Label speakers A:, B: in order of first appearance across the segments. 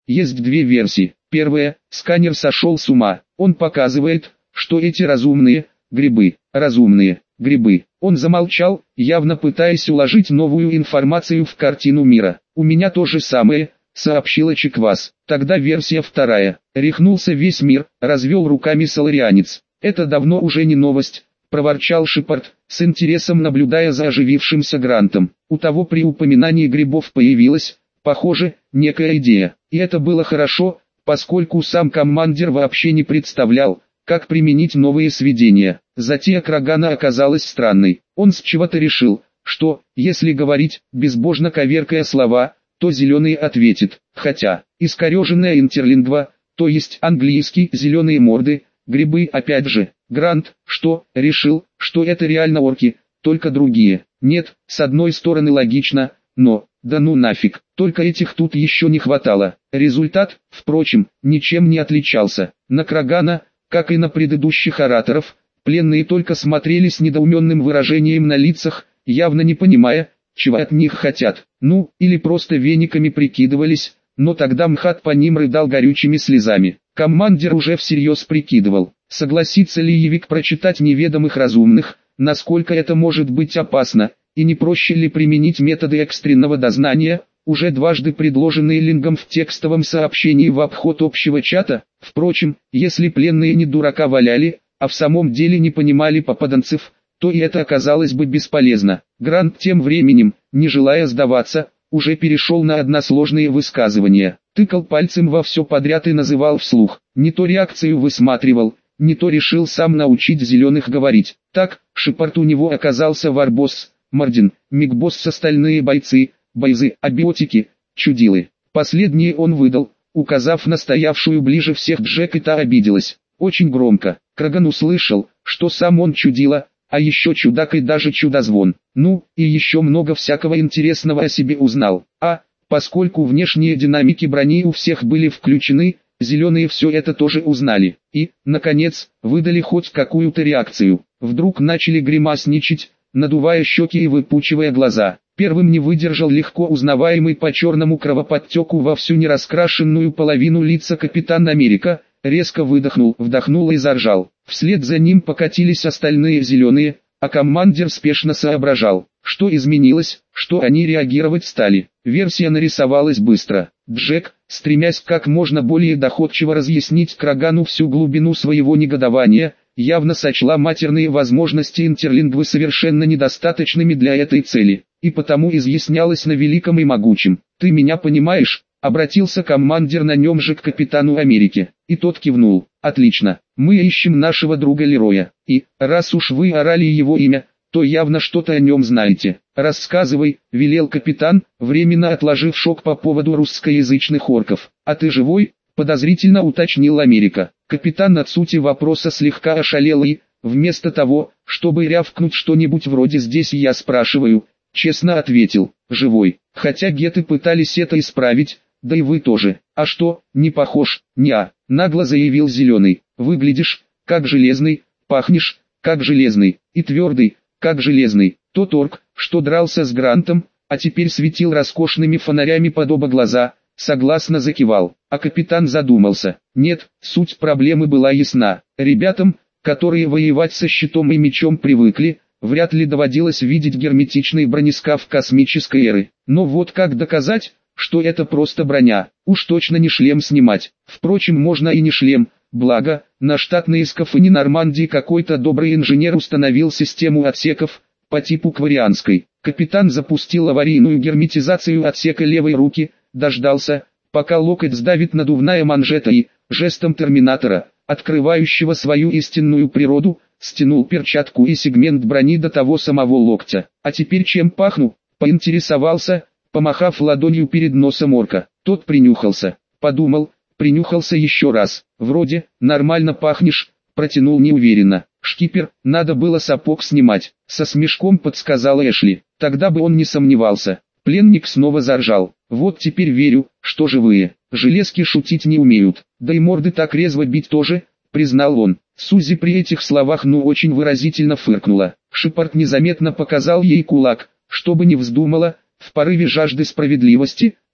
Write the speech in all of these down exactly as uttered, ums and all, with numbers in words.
A: Есть две версии. Первая, сканер сошел с ума. Он показывает, что эти разумные грибы, разумные грибы. Он замолчал, явно пытаясь уложить новую информацию в картину мира. У меня то же самое, сообщила Чеквас. Тогда версия вторая. Рехнулся весь мир, развел руками соларианец. Это давно уже не новость, проворчал Шепард, с интересом наблюдая за оживившимся Грантом. У того при упоминании грибов появилась, похоже, некая идея. И это было хорошо, поскольку сам командир вообще не представлял, как применить новые сведения. Затея Крагана оказалась странной. Он с чего-то решил, что, если говорить, безбожно коверкая слова, то зеленый ответит. Хотя, искореженная интерлингва, то есть английский «зеленые морды», грибы опять же. Грант, что, решил, что это реально орки, только другие. Нет, с одной стороны логично, но, да ну нафиг, только этих тут еще не хватало. Результат, впрочем, ничем не отличался. На Крагана, как и на предыдущих ораторов, пленные только смотрели с недоуменным выражением на лицах, явно не понимая, чего от них хотят. Ну, или просто вениками прикидывались, но тогда МХАТ по ним рыдал горючими слезами. Командир уже всерьез прикидывал, согласится ли Явик прочитать неведомых разумных, насколько это может быть опасно, и не проще ли применить методы экстренного дознания, уже дважды предложенные Лингом в текстовом сообщении в обход общего чата. Впрочем, если пленные не дурака валяли, а в самом деле не понимали попаданцев, то и это оказалось бы бесполезно. Грант тем временем, не желая сдаваться, уже перешел на односложные высказывания, тыкал пальцем во все подряд и называл вслух, не то реакцию высматривал, не то решил сам научить зеленых говорить. Так, Шепард у него оказался Варбосс, Мардин, Мигбосс, остальные бойцы, бойзы, абиотики, чудилы. Последние он выдал, указав на стоявшую ближе всех Джек, и та обиделась. Очень громко. Краган услышал, что сам он чудила, а еще чудак и даже чудозвон. Ну, и еще много всякого интересного о себе узнал. А, поскольку внешние динамики брони у всех были включены, зеленые все это тоже узнали. И, наконец, выдали хоть какую-то реакцию. Вдруг начали гримасничать, надувая щеки и выпучивая глаза. Первым не выдержал легко узнаваемый по черному кровоподтеку во всю нераскрашенную половину лица капитан Америка, резко выдохнул, вдохнул и заржал. Вслед за ним покатились остальные зеленые, а командир спешно соображал, что изменилось, что они реагировать стали. Версия нарисовалась быстро. Джек, стремясь как можно более доходчиво разъяснить Крагану всю глубину своего негодования, явно сочла матерные возможности интерлингвы совершенно недостаточными для этой цели, и потому изъяснялась на великом и могучем. «Ты меня понимаешь?» — обратился командир на нем же к капитану Америки, и тот кивнул. «Отлично, мы ищем нашего друга Лероя, и, раз уж вы орали его имя, то явно что-то о нем знаете. Рассказывай», — велел капитан, временно отложив шок по поводу русскоязычных орков. «А ты живой?» — подозрительно уточнил Америка. Капитан от сути вопроса слегка ошалел и, вместо того, чтобы рявкнуть что-нибудь вроде «здесь я спрашиваю», честно ответил: «Живой». Хотя геты пытались это исправить, да и вы тоже. «А что, не похож?» «Не-а», нагло заявил Зеленый. «Выглядишь, как железный, пахнешь, как железный, и твердый, как железный». Тот орк, что дрался с Грантом, а теперь светил роскошными фонарями под оба глаза, согласно закивал, а капитан задумался. Нет, суть проблемы была ясна. Ребятам, которые воевать со щитом и мечом привыкли, вряд ли доводилось видеть герметичный бронескаф космической эры. Но вот как доказать, что это просто броня? Уж точно не шлем снимать. Впрочем, можно и не шлем, благо, на штатные скафы Нормандии какой-то добрый инженер установил систему отсеков, по типу кварианской. Капитан запустил аварийную герметизацию отсека левой руки, дождался, пока локоть сдавит надувная манжета и, жестом терминатора, открывающего свою истинную природу, стянул перчатку и сегмент брони до того самого локтя. «А теперь чем пахну?» — поинтересовался, помахав ладонью перед носом орка. Тот принюхался, подумал, принюхался еще раз. «Вроде, нормально пахнешь», — протянул неуверенно. «Шкипер, надо было сапог снимать», — со смешком подсказал Эшли. Тогда бы он не сомневался. Пленник снова заржал. «Вот теперь верю, что живые. Железки шутить не умеют, да и морды так резво бить тоже», — признал он. Сузи при этих словах ну очень выразительно фыркнула. Шепард незаметно показал ей кулак, чтобы не вздумала, в порыве жажды справедливости,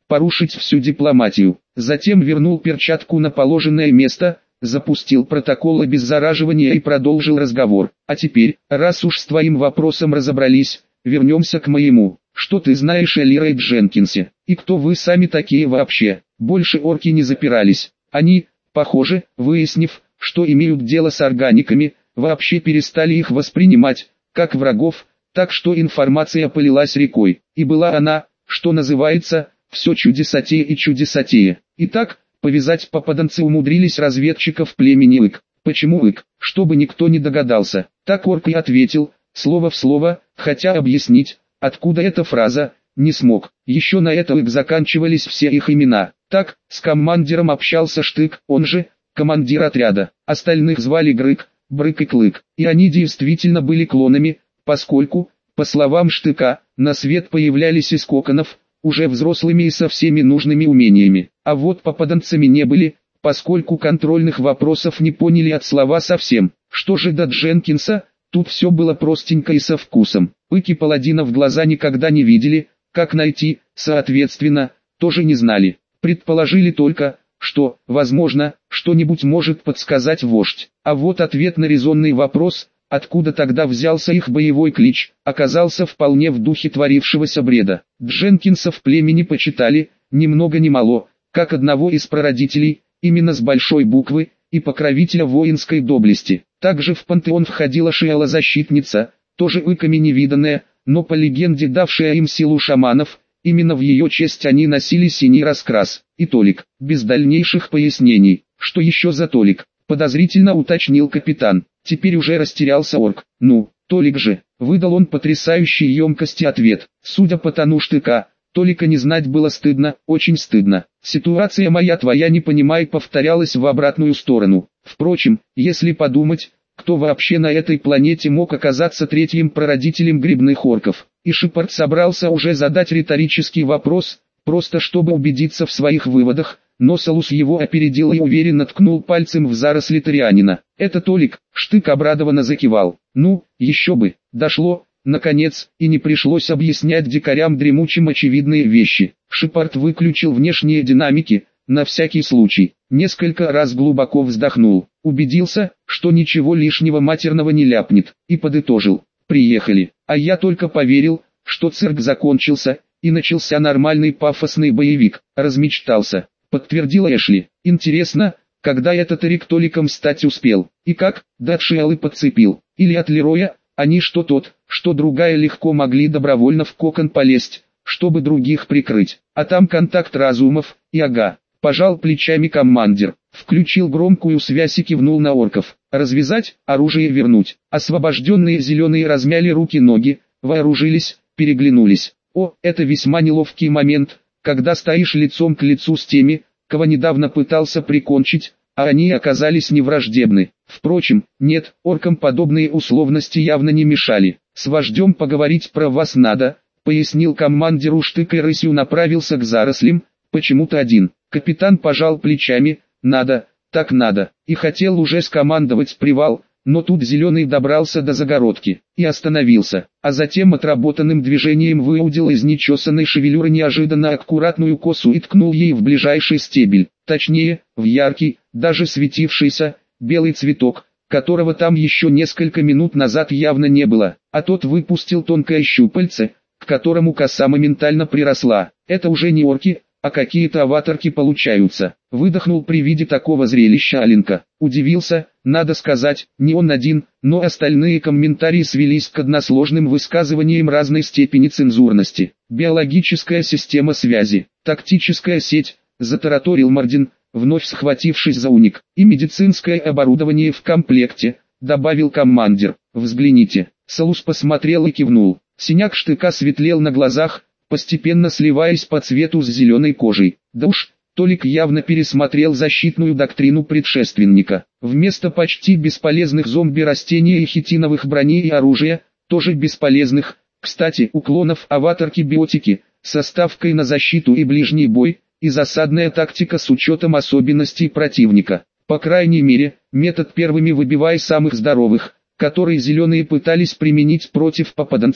A: порушить всю дипломатию. Затем вернул перчатку на положенное место, запустил протокол обеззараживания и продолжил разговор. А теперь, раз уж с твоим вопросом разобрались, вернемся к моему. Что ты знаешь о Лерой Дженкинсе? И кто вы сами такие вообще? Больше орки не запирались. Они, похоже, выяснив, что имеют дело с органиками, вообще перестали их воспринимать, как врагов, так что информация полилась рекой. И была она, что называется, все чудесатее и чудесатее. Итак, повязать попаданцы умудрились разведчиков племени Ик. Почему Ик? Чтобы никто не догадался. Так орк и ответил, слово в слово, хотя объяснить, откуда эта фраза, не смог. Еще на это Ик заканчивались все их имена. Так, с командиром общался Штык, он же, командир отряда. Остальных звали Грык, Брык и Клык. И они действительно были клонами, поскольку, по словам Штыка, на свет появлялись из коконов, уже взрослыми и со всеми нужными умениями. А вот попаданцами не были, поскольку контрольных вопросов не поняли от слова совсем. Что же до Дженкинса, тут все было простенько и со вкусом. Ики паладина в глаза никогда не видели, как найти, соответственно, тоже не знали. Предположили только, что, возможно, что-нибудь может подсказать вождь. А вот ответ на резонный вопрос, откуда тогда взялся их боевой клич, оказался вполне в духе творившегося бреда. Дженкинса в племени почитали, ни много ни мало, как одного из прародителей, именно с большой буквы, и покровителя воинской доблести. Также в пантеон входила Шиэла-защитница, тоже иками невиданная, но по легенде давшая им силу шаманов, именно в ее честь они носили синий раскрас. И Толик, без дальнейших пояснений, что еще за Толик, подозрительно уточнил капитан. Теперь уже растерялся орк. Ну, Толик же, выдал он потрясающей емкости ответ. Судя по тону Штыка, Толика не знать было стыдно, очень стыдно. Ситуация моя твоя не понимай повторялась в обратную сторону. Впрочем, если подумать, кто вообще на этой планете мог оказаться третьим прародителем грибных орков? И Шепард собрался уже задать риторический вопрос, просто чтобы убедиться в своих выводах, но Салус его опередил и уверенно ткнул пальцем в заросли Торианина. «Это Толик», Штык обрадованно закивал. «Ну, еще бы, дошло, наконец, и не пришлось объяснять дикарям дремучим очевидные вещи». Шепард выключил внешние динамики, на всякий случай, несколько раз глубоко вздохнул, убедился, что ничего лишнего матерного не ляпнет, и подытожил: «Приехали». А я только поверил, что цирк закончился, и начался нормальный пафосный боевик. Размечтался, подтвердила Эшли. Интересно, когда этот Эрик Толиком стать успел, и как, да от Шиэлы подцепил, или от Лероя, они что тот, что другая легко могли добровольно в кокон полезть, чтобы других прикрыть, а там контакт разумов, и ага. Пожал плечами командир, включил громкую связь и кивнул на орков. Развязать, оружие вернуть. Освобожденные зеленые размяли руки-ноги, вооружились, переглянулись. О, это весьма неловкий момент, когда стоишь лицом к лицу с теми, кого недавно пытался прикончить, а они оказались невраждебны. Впрочем, нет, оркам подобные условности явно не мешали. «С вождем поговорить про вас надо», — пояснил командиру Штык и рысью направился к зарослям, почему-то один. Капитан пожал плечами: «Надо, так надо», и хотел уже скомандовать привал, но тут Зеленый добрался до загородки и остановился, а затем отработанным движением выудил из нечесанной шевелюры неожиданно аккуратную косу и ткнул ей в ближайший стебель, точнее, в яркий, даже светившийся, белый цветок, которого там еще несколько минут назад явно не было, а тот выпустил тонкое щупальце, к которому коса моментально приросла. «Это уже не орки, а какие-то аватарки получаются», — выдохнул при виде такого зрелища Аленка. Удивился, надо сказать, не он один, но остальные комментарии свелись к односложным высказываниям разной степени цензурности. «Биологическая система связи, тактическая сеть», — затараторил Мардин, вновь схватившись за уник, «и медицинское оборудование в комплекте», — добавил командир. «Взгляните». Салус посмотрел и кивнул. Синяк Штыка светлел на глазах, постепенно сливаясь по цвету с зеленой кожей. Да уж, Толик явно пересмотрел защитную доктрину предшественника. Вместо почти бесполезных зомби-растений и хитиновых броней и оружия, тоже бесполезных, кстати, у клонов аватарки-биотики, со ставкой на защиту и ближний бой, и засадная тактика с учетом особенностей противника. По крайней мере, метод первыми выбивай самых здоровых, который зеленые пытались применить против попаданцев,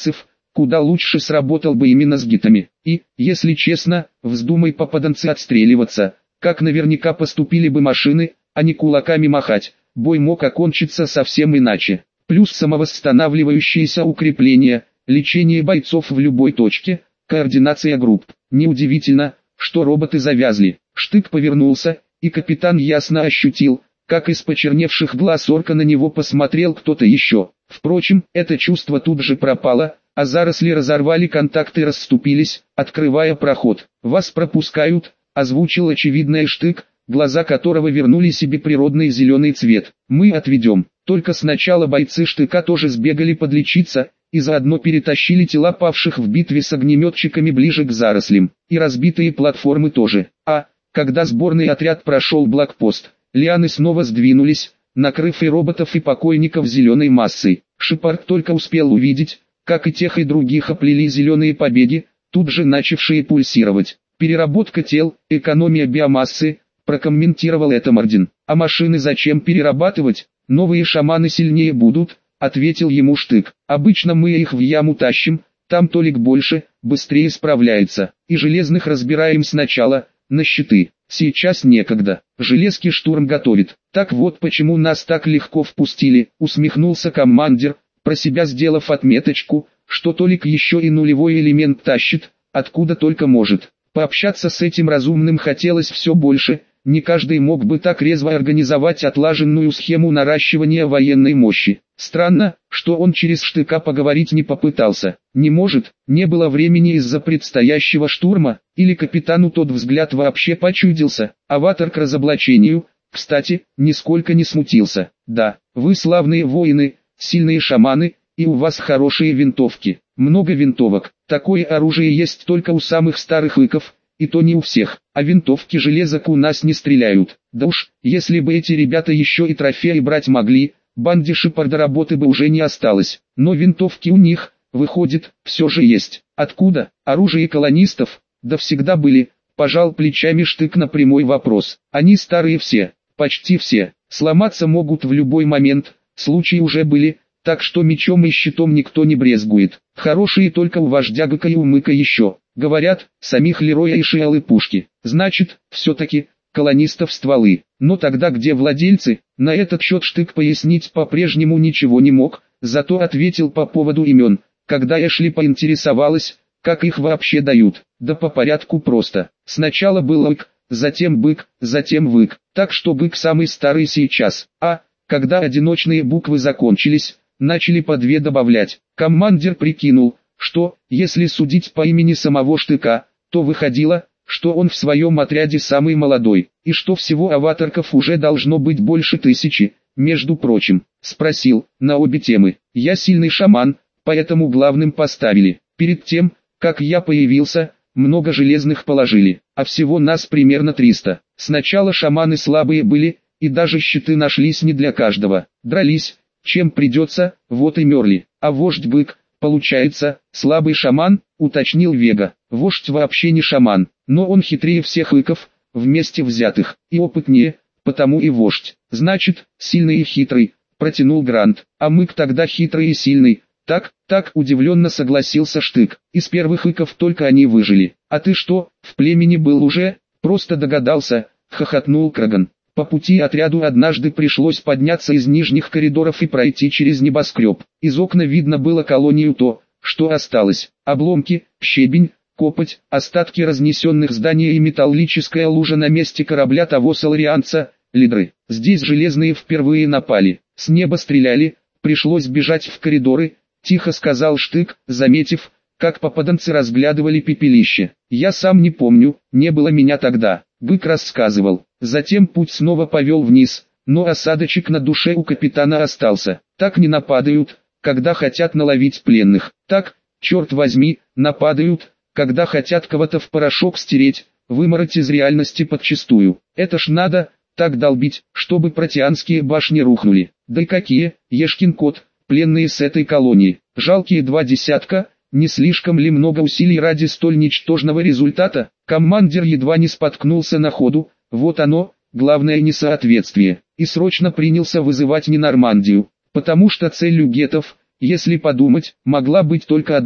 A: куда лучше сработал бы именно с гитами. И, если честно, вздумай попаданцы отстреливаться, как наверняка поступили бы машины, а не кулаками махать, бой мог окончиться совсем иначе. Плюс самовосстанавливающиеся укрепления, лечение бойцов в любой точке, координация групп. Неудивительно, что роботы завязли. Штык повернулся, и капитан ясно ощутил, как из почерневших глаз орка на него посмотрел кто-то еще. Впрочем, это чувство тут же пропало, а заросли разорвали контакт и расступились, открывая проход. «Вас пропускают», — озвучил очевидное Штык, глаза которого вернули себе природный зеленый цвет. «Мы отведем». Только сначала бойцы Штыка тоже сбегали подлечиться, и заодно перетащили тела павших в битве с огнеметчиками ближе к зарослям, и разбитые платформы тоже. А, когда сборный отряд прошел блокпост, лианы снова сдвинулись, накрыв и роботов, и покойников зеленой массой. Шепард только успел увидеть, как и тех и других оплели зеленые побеги, тут же начавшие пульсировать. «Переработка тел, экономия биомассы», прокомментировал это Мардин. «А машины зачем перерабатывать? Новые шаманы сильнее будут», ответил ему Штык. «Обычно мы их в яму тащим, там Толик больше, быстрее справляется, и железных разбираем сначала, на щиты. Сейчас некогда, железки штурм готовит». «Так вот почему нас так легко впустили», усмехнулся командир, про себя сделав отметочку, что Толик еще и нулевой элемент тащит, откуда только может. Пообщаться с этим разумным хотелось все больше. Не каждый мог бы так резво организовать отлаженную схему наращивания военной мощи. Странно, что он через Штыка поговорить не попытался. Не может, не было времени из-за предстоящего штурма, или капитану тот взгляд вообще почудился. Аватар к разоблачению, кстати, нисколько не смутился. «Да, вы славные воины, сильные шаманы, и у вас хорошие винтовки. Много винтовок. Такое оружие есть только у самых старых иков, и то не у всех, а винтовки железок у нас не стреляют. Да уж, если бы эти ребята еще и трофеи брать могли, банде Шепарда работы бы уже не осталось. Но винтовки у них, выходит, все же есть. Откуда? Оружие колонистов? Да всегда были», пожал плечами Штык на прямой вопрос. «Они старые все, почти все, сломаться могут в любой момент, случаи уже были, так что мечом и щитом никто не брезгует. Хорошие только у вождя Гыка и у Мыка еще. Говорят, самих Лероя и Шиалы пушки. Значит, все-таки, колонистов стволы. Но тогда где владельцы?» На этот счет Штык пояснить по-прежнему ничего не мог, зато ответил по поводу имен, когда Эшли поинтересовалась, как их вообще дают. Да по порядку просто. Сначала был Ик, затем Бык, затем Вык. Так что Бык самый старый сейчас. А, когда одиночные буквы закончились, начали по две добавлять. Командир прикинул, что, если судить по имени самого Штыка, то выходило, что он в своем отряде самый молодой, и что всего аватарков уже должно быть больше тысячи. Между прочим, спросил, на обе темы. «Я сильный шаман, поэтому главным поставили. Перед тем, как я появился, много железных положили, а всего нас примерно триста. Сначала шаманы слабые были, и даже щиты нашлись не для каждого. Дрались, чем придется, вот и мерли. А вождь Бык, получается, слабый шаман», уточнил Вега. «Вождь вообще не шаман, но он хитрее всех иков, вместе взятых, и опытнее, потому и вождь». «Значит, сильный и хитрый», протянул Грант. «А Мык тогда хитрый и сильный». «Так, так», удивленно согласился Штык. «Из первых иков только они выжили. А ты что, в племени был уже?» «Просто догадался», хохотнул Краган. По пути отряду однажды пришлось подняться из нижних коридоров и пройти через небоскреб. Из окна видно было колонию то, что осталось. Обломки, щебень, копоть, остатки разнесенных зданий и металлическая лужа на месте корабля того соларианца, лидры. Здесь железные впервые напали. С неба стреляли, пришлось бежать в коридоры, тихо сказал Штык, заметив, как попаданцы разглядывали пепелище. «Я сам не помню, не было меня тогда», Бык рассказывал. Затем путь снова повел вниз, но осадочек на душе у капитана остался. Так не нападают, когда хотят наловить пленных. Так, черт возьми, нападают, когда хотят кого-то в порошок стереть, вымороть из реальности подчистую. Это ж надо, так долбить, чтобы протеанские башни рухнули. Да и какие, ешкин кот, пленные с этой колонии. Жалкие два десятка, не слишком ли много усилий ради столь ничтожного результата? Командир едва не споткнулся на ходу. Вот оно, главное несоответствие, и срочно принялся вызывать Ненормандию, потому что целью гетов, если подумать, могла быть только одна.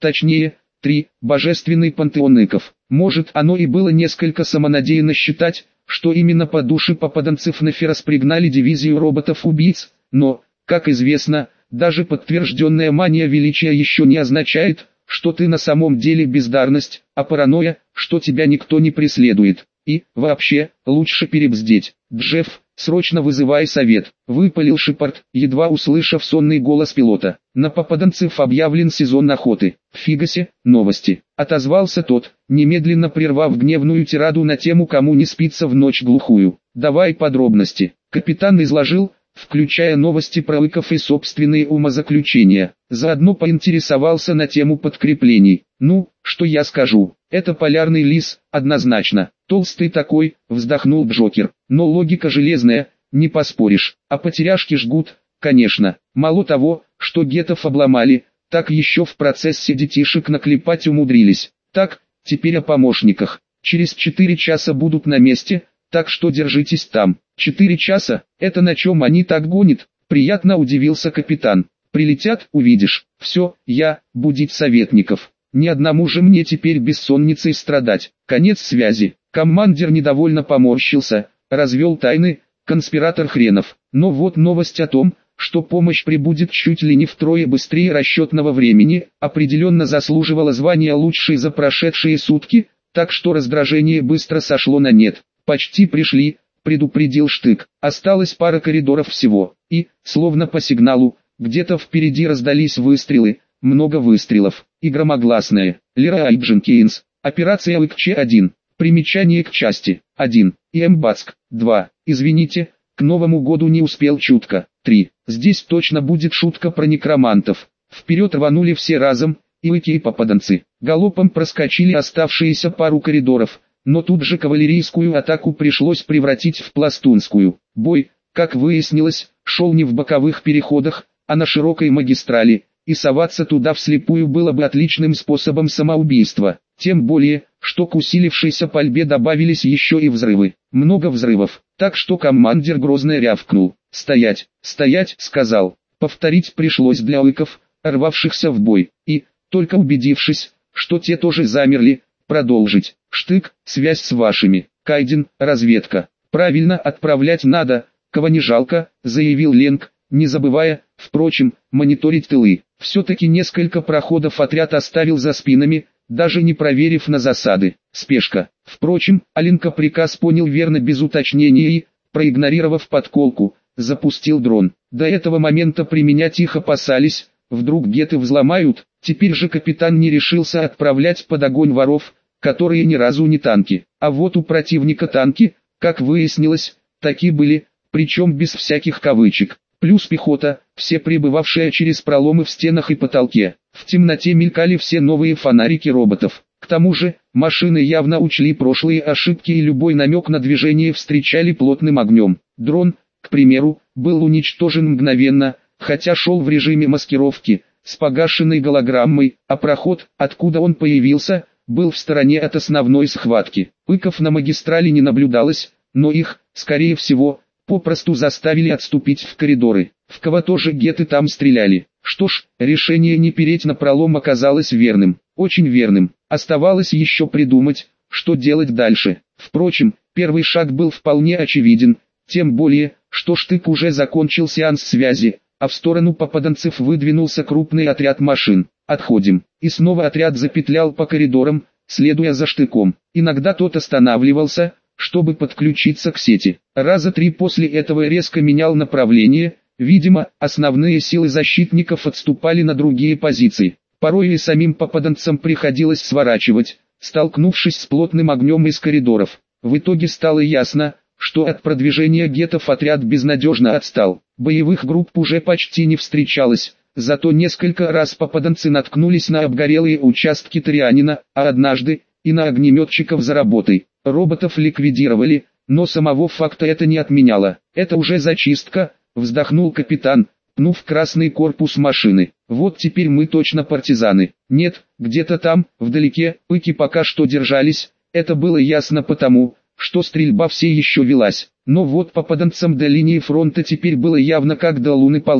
A: точнее, три, божественный пантеон иков. Может, оно и было несколько самонадеянно считать, что именно по душе попаданцев Неферос пригнали дивизию роботов-убийц, но, как известно, даже подтвержденная мания величия еще не означает, что ты на самом деле бездарность, а паранойя, что тебя никто не преследует. И, вообще, лучше перебздеть. Джефф, срочно вызывай совет, выпалил Шепард, едва услышав сонный голос пилота. На попаданцев объявлен сезон охоты. В Фигасе, новости. Отозвался тот, немедленно прервав гневную тираду на тему, кому не спится в ночь глухую. Давай подробности. Капитан изложил, включая новости про иков и собственные умозаключения. Заодно поинтересовался на тему подкреплений. Ну, что я скажу, это полярный лис, однозначно. Толстый такой, вздохнул Джокер. Но логика железная, не поспоришь. А потеряшки жгут, конечно. Мало того, что гетов обломали, так еще в процессе детишек наклепать умудрились. Так, теперь о помощниках. Через четыре часа будут на месте, так что держитесь там. Четыре часа, это на чем они так гонят? Приятно удивился капитан. Прилетят, увидишь. Все, я, будить советников. Ни одному же мне теперь бессонницей страдать. Конец связи. Командир недовольно поморщился, развел тайны, конспиратор хренов. Но вот новость о том, что помощь прибудет чуть ли не втрое быстрее расчетного времени, определенно заслуживала звания лучшей за прошедшие сутки, так что раздражение быстро сошло на нет. Почти пришли, предупредил Штык. Осталось пара коридоров всего. И, словно по сигналу, где-то впереди раздались выстрелы, много выстрелов, и громогласное. Лерай Дженкинс. Операция ИКЧ один. Примечание к части. один. И Эмбацк. два. Извините, к Новому году не успел чутка. три. Здесь точно будет шутка про некромантов. Вперед рванули все разом, и ики и попаданцы. Галопом проскочили оставшиеся пару коридоров, но тут же кавалерийскую атаку пришлось превратить в пластунскую. Бой, как выяснилось, шел не в боковых переходах, а на широкой магистрали, и соваться туда вслепую было бы отличным способом самоубийства. Тем более, что к усилившейся пальбе добавились еще и взрывы. Много взрывов, так что командир грозно рявкнул. «Стоять, стоять!» — сказал. Повторить пришлось для иков, рвавшихся в бой, и, только убедившись, что те тоже замерли, продолжить. «Штык, связь с вашими. Кайден, разведка. Правильно отправлять надо, кого не жалко», — заявил Ленг, не забывая, впрочем, мониторить тылы. Все-таки несколько проходов отряд оставил за спинами, даже не проверив на засады. Спешка. Впрочем, Аленка приказ понял верно без уточнения и, проигнорировав подколку, запустил дрон. До этого момента применять их опасались, вдруг геты взломают. Теперь же капитан не решился отправлять под огонь воров, которые ни разу не танки. А вот у противника танки, как выяснилось, такие были, причем без всяких кавычек. Плюс пехота, все прибывавшие через проломы в стенах и потолке. В темноте мелькали все новые фонарики роботов. К тому же, машины явно учли прошлые ошибки и любой намек на движение встречали плотным огнем. Дрон, к примеру, был уничтожен мгновенно, хотя шел в режиме маскировки, с погашенной голограммой, а проход, откуда он появился, был в стороне от основной схватки. Иков на магистрали не наблюдалось, но их, скорее всего, попросту заставили отступить в коридоры. В кого тоже геты там стреляли. Что ж, решение не переть на пролом оказалось верным, очень верным. Оставалось еще придумать, что делать дальше. Впрочем, первый шаг был вполне очевиден, тем более, что Штык уже закончил сеанс связи, а в сторону попаданцев выдвинулся крупный отряд машин. «Отходим». И снова отряд запетлял по коридорам, следуя за Штыком. Иногда тот останавливался, чтобы подключиться к сети. Раза три после этого резко менял направление, видимо, основные силы защитников отступали на другие позиции. Порой и самим попаданцам приходилось сворачивать, столкнувшись с плотным огнем из коридоров. В итоге стало ясно, что от продвижения гетов отряд безнадежно отстал. Боевых групп уже почти не встречалось, зато несколько раз попаданцы наткнулись на обгорелые участки Торианина, а однажды и на огнеметчиков за работой. Роботов ликвидировали, но самого факта это не отменяло. «Это уже зачистка», — вздохнул капитан, пнув красный корпус машины. «Вот теперь мы точно партизаны». Нет, где-то там, вдалеке, ики пока что держались. Это было ясно потому, что стрельба все еще велась. Но вот попаданцам до линии фронта теперь было явно как до луны ползком.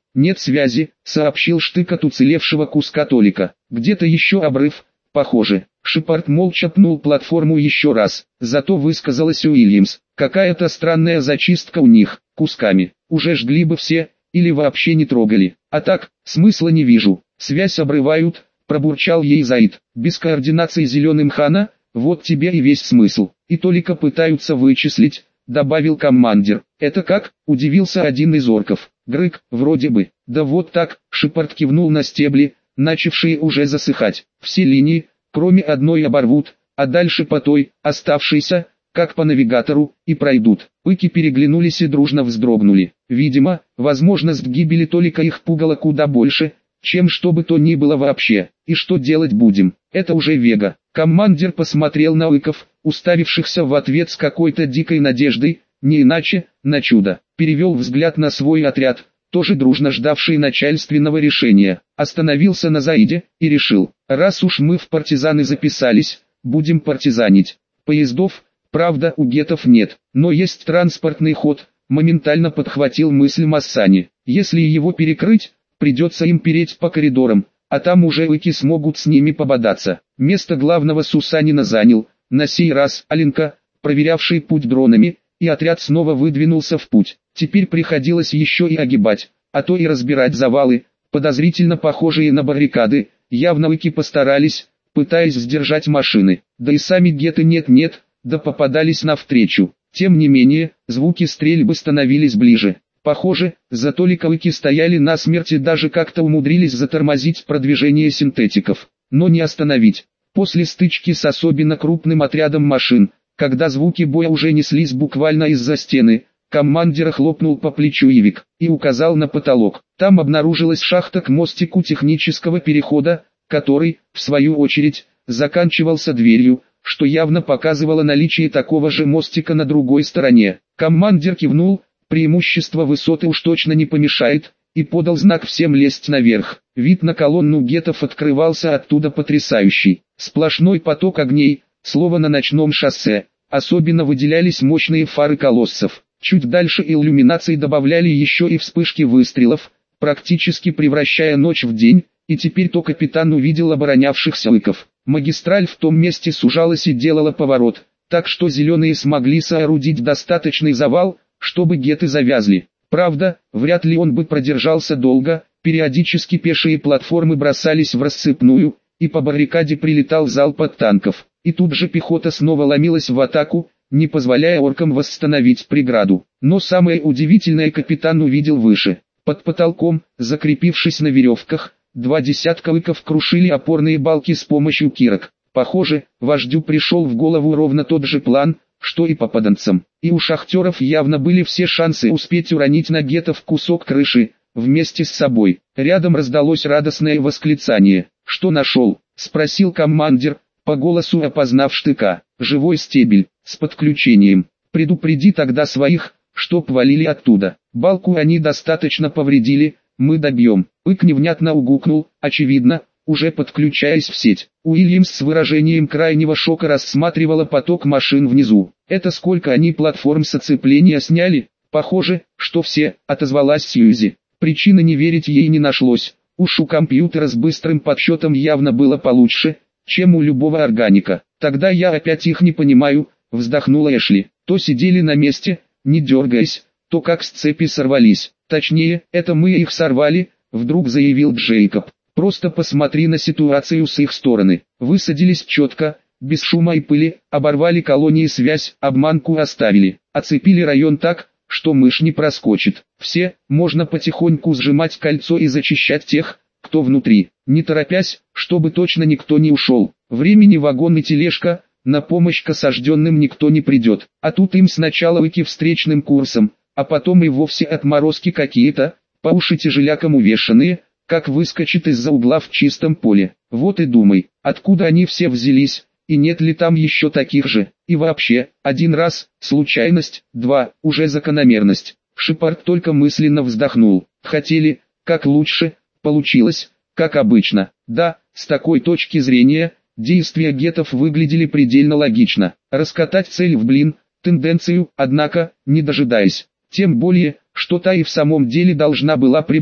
A: «Нет связи», — сообщил Штык от уцелевшего куска Толика. «Где-то еще обрыв, похоже». Шепард молча пнул платформу еще раз, зато высказалась Уильямс. «Какая-то странная зачистка у них, кусками. Уже жгли бы все, или вообще не трогали. А так, смысла не вижу. Связь обрывают», — пробурчал ей Заид. «Без координации зеленым хана, вот тебе и весь смысл. И Толика пытаются вычислить», — добавил командир. «Это как?» — удивился один из орков. «Грык, вроде бы». «Да вот так», — Шепард кивнул на стебли, начавшие уже засыхать. «Все линии, кроме одной оборвут, а дальше по той, оставшейся, как по навигатору, и пройдут». Уики переглянулись и дружно вздрогнули. Видимо, возможность гибели Толика их пугала куда больше, чем что бы то ни было вообще. «И что делать будем? Это уже Вега». Командир посмотрел на Уиков, уставившихся в ответ с какой-то дикой надеждой, не иначе, на чудо. Перевел взгляд на свой отряд, тоже дружно ждавший начальственного решения. Остановился на Заиде и решил: раз уж мы в партизаны записались, будем партизанить. Поездов, правда, у гетов нет, но есть транспортный ход. Моментально подхватил мысль Массани. Если его перекрыть, придется им переть по коридорам, а там уже Уики смогут с ними пободаться. Место главного Сусанина занял, на сей раз, Аленка, проверявший путь дронами, и отряд снова выдвинулся в путь. Теперь приходилось еще и огибать, а то и разбирать завалы, подозрительно похожие на баррикады. Явно Уики постарались, пытаясь сдержать машины. Да и сами геты нет-нет, да попадались навстречу. Тем не менее, звуки стрельбы становились ближе. Похоже, за Толика Уики стояли насмерть и даже как-то умудрились затормозить продвижение синтетиков, но не остановить. После стычки с особенно крупным отрядом машин, когда звуки боя уже неслись буквально из-за стены, командир хлопнул по плечу Ивик и указал на потолок. Там обнаружилась шахта к мостику технического перехода, который, в свою очередь, заканчивался дверью, что явно показывало наличие такого же мостика на другой стороне. Командир кивнул, преимущество высоты уж точно не помешает, и подал знак всем лезть наверх. Вид на колонну гетов открывался оттуда потрясающий. Сплошной поток огней, словно на ночном шоссе. Особенно выделялись мощные фары колоссов. Чуть дальше иллюминации добавляли еще и вспышки выстрелов, практически превращая ночь в день, и теперь то капитан увидел оборонявшихся Уиков. Магистраль в том месте сужалась и делала поворот, так что зеленые смогли соорудить достаточный завал, чтобы геты завязли. Правда, вряд ли он бы продержался долго, периодически пешие платформы бросались в рассыпную, и по баррикаде прилетал залп от танков. И тут же пехота снова ломилась в атаку, не позволяя оркам восстановить преграду. Но самое удивительное капитан увидел выше. Под потолком, закрепившись на веревках, два десятка Уиков крушили опорные балки с помощью кирок. Похоже, вождю пришел в голову ровно тот же план, что и попаданцам. И у шахтеров явно были все шансы успеть уронить на гетов кусок крыши, вместе с собой. Рядом раздалось радостное восклицание. «Что нашел?» — спросил командир, по голосу опознав Штыка. «Живой стебель, с подключением. Предупреди тогда своих, чтоб валили оттуда. Балку они достаточно повредили, мы добьем». Уик невнятно угукнул, очевидно, уже подключаясь в сеть. Уильямс с выражением крайнего шока рассматривала поток машин внизу. «Это сколько они платформ соцепления сняли?» «Похоже, что все», — отозвалась Сьюзи. Причины не верить ей не нашлось. Уж у компьютера с быстрым подсчетом явно было получше, чем у любого органика. «Тогда я опять их не понимаю», — вздохнула Эшли. «То сидели на месте, не дергаясь, то как с цепи сорвались. Точнее, это мы их сорвали», — вдруг заявил Джейкоб. «Просто посмотри на ситуацию с их стороны. Высадились четко, без шума и пыли, оборвали колонии связь, обманку оставили, оцепили район так, что мышь не проскочит. Все, можно потихоньку сжимать кольцо и зачищать тех, кто внутри, не торопясь, чтобы точно никто не ушел. Времени вагон и тележка, на помощь к осажденным никто не придет. А тут им сначала Уики встречным курсом, а потом и вовсе отморозки какие-то, по уши тяжеляком увешанные, как выскочит из-за угла в чистом поле. Вот и думай, откуда они все взялись, и нет ли там еще таких же. И вообще, один раз, случайность, два, уже закономерность». Шепард только мысленно вздохнул. Хотели, как лучше, получилось, как обычно. Да, с такой точки зрения, действия гетов выглядели предельно логично. Раскатать цель в блин, тенденцию, однако, не дожидаясь. Тем более, что та и в самом деле должна была прибыть,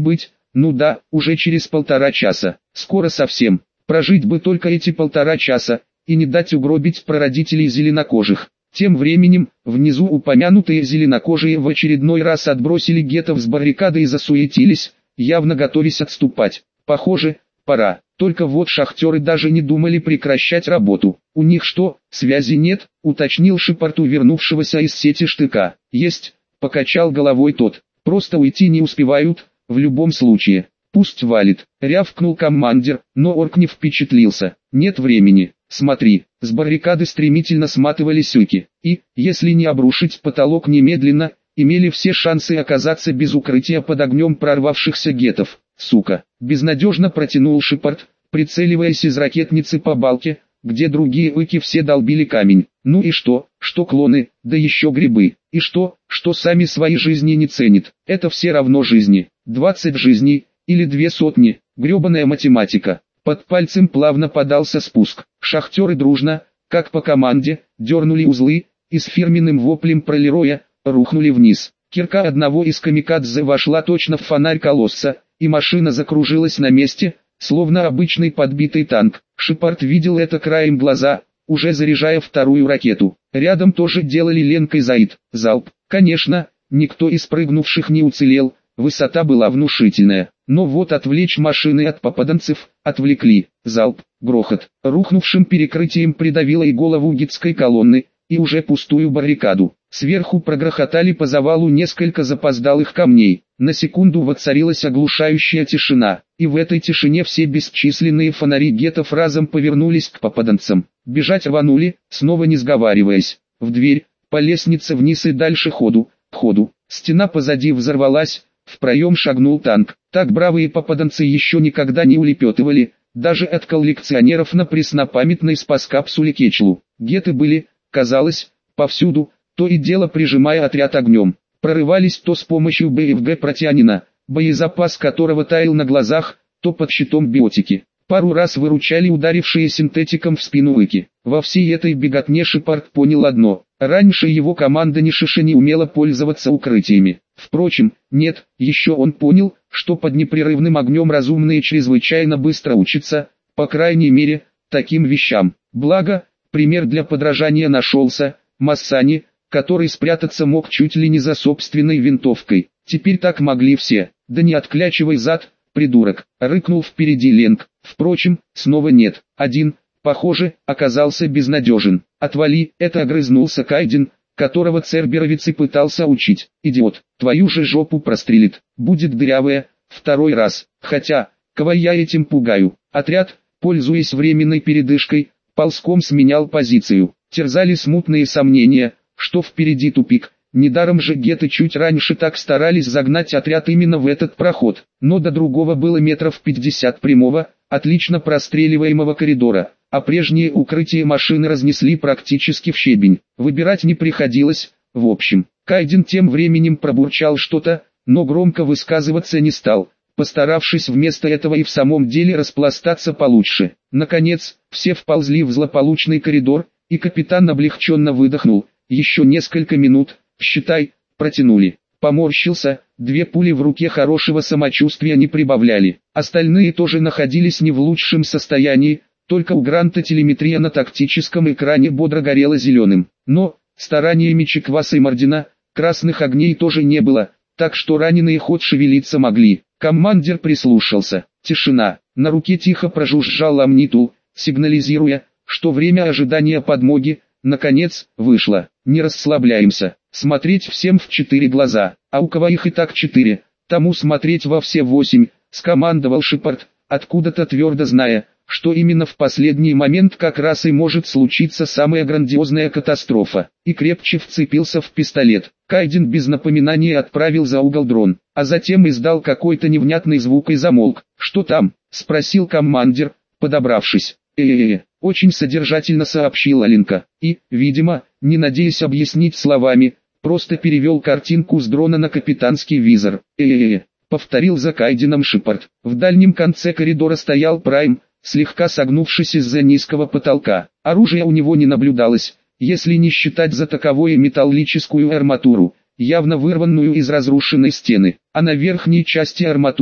A: Ну да, уже через полтора часа, скоро совсем. Прожить бы только эти полтора часа, и не дать угробить прародителей зеленокожих. Тем временем, внизу упомянутые зеленокожие в очередной раз отбросили геттов с баррикады и засуетились, явно готовясь отступать. Похоже, пора. Только вот шахтеры даже не думали прекращать работу. «У них что, связи нет?» — уточнил Шепард у вернувшегося из сети штыка. «Есть», — покачал головой тот. «Просто уйти не успевают, в любом случае. Пусть валит», — рявкнул командир, но орк не впечатлился. «Нет времени. Смотри». С баррикады стремительно сматывали сюки, и, если не обрушить потолок немедленно, имели все шансы оказаться без укрытия под огнем прорвавшихся геттов. «Сука!» — безнадежно протянул Шепард, прицеливаясь из ракетницы по балке, где другие ыки все долбили камень. «Ну и что, что клоны, да еще грибы, и что, что сами свои жизни не ценят, это все равно жизни, двадцать жизней, или две сотни, гребаная математика». Под пальцем плавно подался спуск. Шахтеры дружно, как по команде, дернули узлы, и с фирменным воплем пролероя, рухнули вниз. Кирка одного из камикадзе вошла точно в фонарь колосса, и машина закружилась на месте, словно обычный подбитый танк. Шепард видел это краем глаза, уже заряжая вторую ракету. Рядом тоже делали Ленка и Заид. Залп. Конечно, никто из прыгнувших не уцелел, высота была внушительная. Но вот отвлечь машины от попаданцев, отвлекли. Залп, грохот. Рухнувшим перекрытием придавило и голову гидской колонны, и уже пустую баррикаду. Сверху прогрохотали по завалу несколько запоздалых камней. На секунду воцарилась оглушающая тишина, и в этой тишине все бесчисленные фонари геттов разом повернулись к попаданцам. Бежать рванули, снова не сговариваясь. В дверь, по лестнице вниз и дальше ходу, ходу. Стена позади взорвалась, в проем шагнул танк. Так бравые попаданцы еще никогда не улепетывали, даже от коллекционеров на преснопамятной спас-капсуле Кечлу. Гетты были, казалось, повсюду, то и дело прижимая отряд огнем. Прорывались то с помощью БФГ протянина, боезапас которого таял на глазах, то под щитом биотики. Пару раз выручали ударившие синтетиком в спину выки. Во всей этой беготне Шепард понял одно: раньше его команда ни шиша не умела пользоваться укрытиями. Впрочем, нет, еще он понял, что под непрерывным огнем разумные чрезвычайно быстро учатся, по крайней мере, таким вещам. Благо, пример для подражания нашелся: Массани, который спрятаться мог чуть ли не за собственной винтовкой. Теперь так могли все. «Да не отклячивай зад, придурок!» — рыкнул впереди Ленг. Впрочем, снова нет. Один, похоже, оказался безнадежен. «Отвали!» — это огрызнулся Кайден, которого Церберовец и пытался учить. «Идиот, твою же жопу прострелит, будет дырявая, второй раз. Хотя, кого я этим пугаю?» Отряд, пользуясь временной передышкой, ползком сменял позицию. Терзали смутные сомнения, что впереди тупик. Недаром же гетты чуть раньше так старались загнать отряд именно в этот проход. Но до другого было метров пятьдесят прямого, отлично простреливаемого коридора, а прежние укрытия машины разнесли практически в щебень. Выбирать не приходилось. В общем, Кайден тем временем пробурчал что-то, но громко высказываться не стал, постаравшись вместо этого и в самом деле распластаться получше. Наконец, все вползли в злополучный коридор, и капитан облегченно выдохнул. Еще несколько минут, считай, протянули. Поморщился, две пули в руке хорошего самочувствия не прибавляли. Остальные тоже находились не в лучшем состоянии, только у Гранта телеметрия на тактическом экране бодро горела зеленым. Но, стараниями Чекваса и Мардина, красных огней тоже не было, так что раненые хоть шевелиться могли. Командир прислушался. Тишина. На руке тихо прожужжал амнитул, сигнализируя, что время ожидания подмоги, наконец, вышло. Не расслабляемся. Смотреть всем в четыре глаза, а у кого их и так четыре, тому смотреть во все восемь, скомандовал Шепард, откуда-то твердо зная, что именно в последний момент как раз и может случиться самая грандиозная катастрофа, и крепче вцепился в пистолет. Кайден без напоминания отправил за угол дрон, а затем издал какой-то невнятный звук и замолк. «Что там?» — спросил командир, подобравшись. «Э-э-э», — очень содержательно сообщила Ленка, и, видимо, не надеясь объяснить словами, просто перевел картинку с дрона на капитанский визор. «Э-э-э», — повторил за Кайденом Шепард. В дальнем конце коридора стоял Прайм, слегка согнувшись из-за низкого потолка. Оружия у него не наблюдалось, если не считать за таковое металлическую арматуру, явно вырванную из разрушенной стены, а на верхней части арматуры,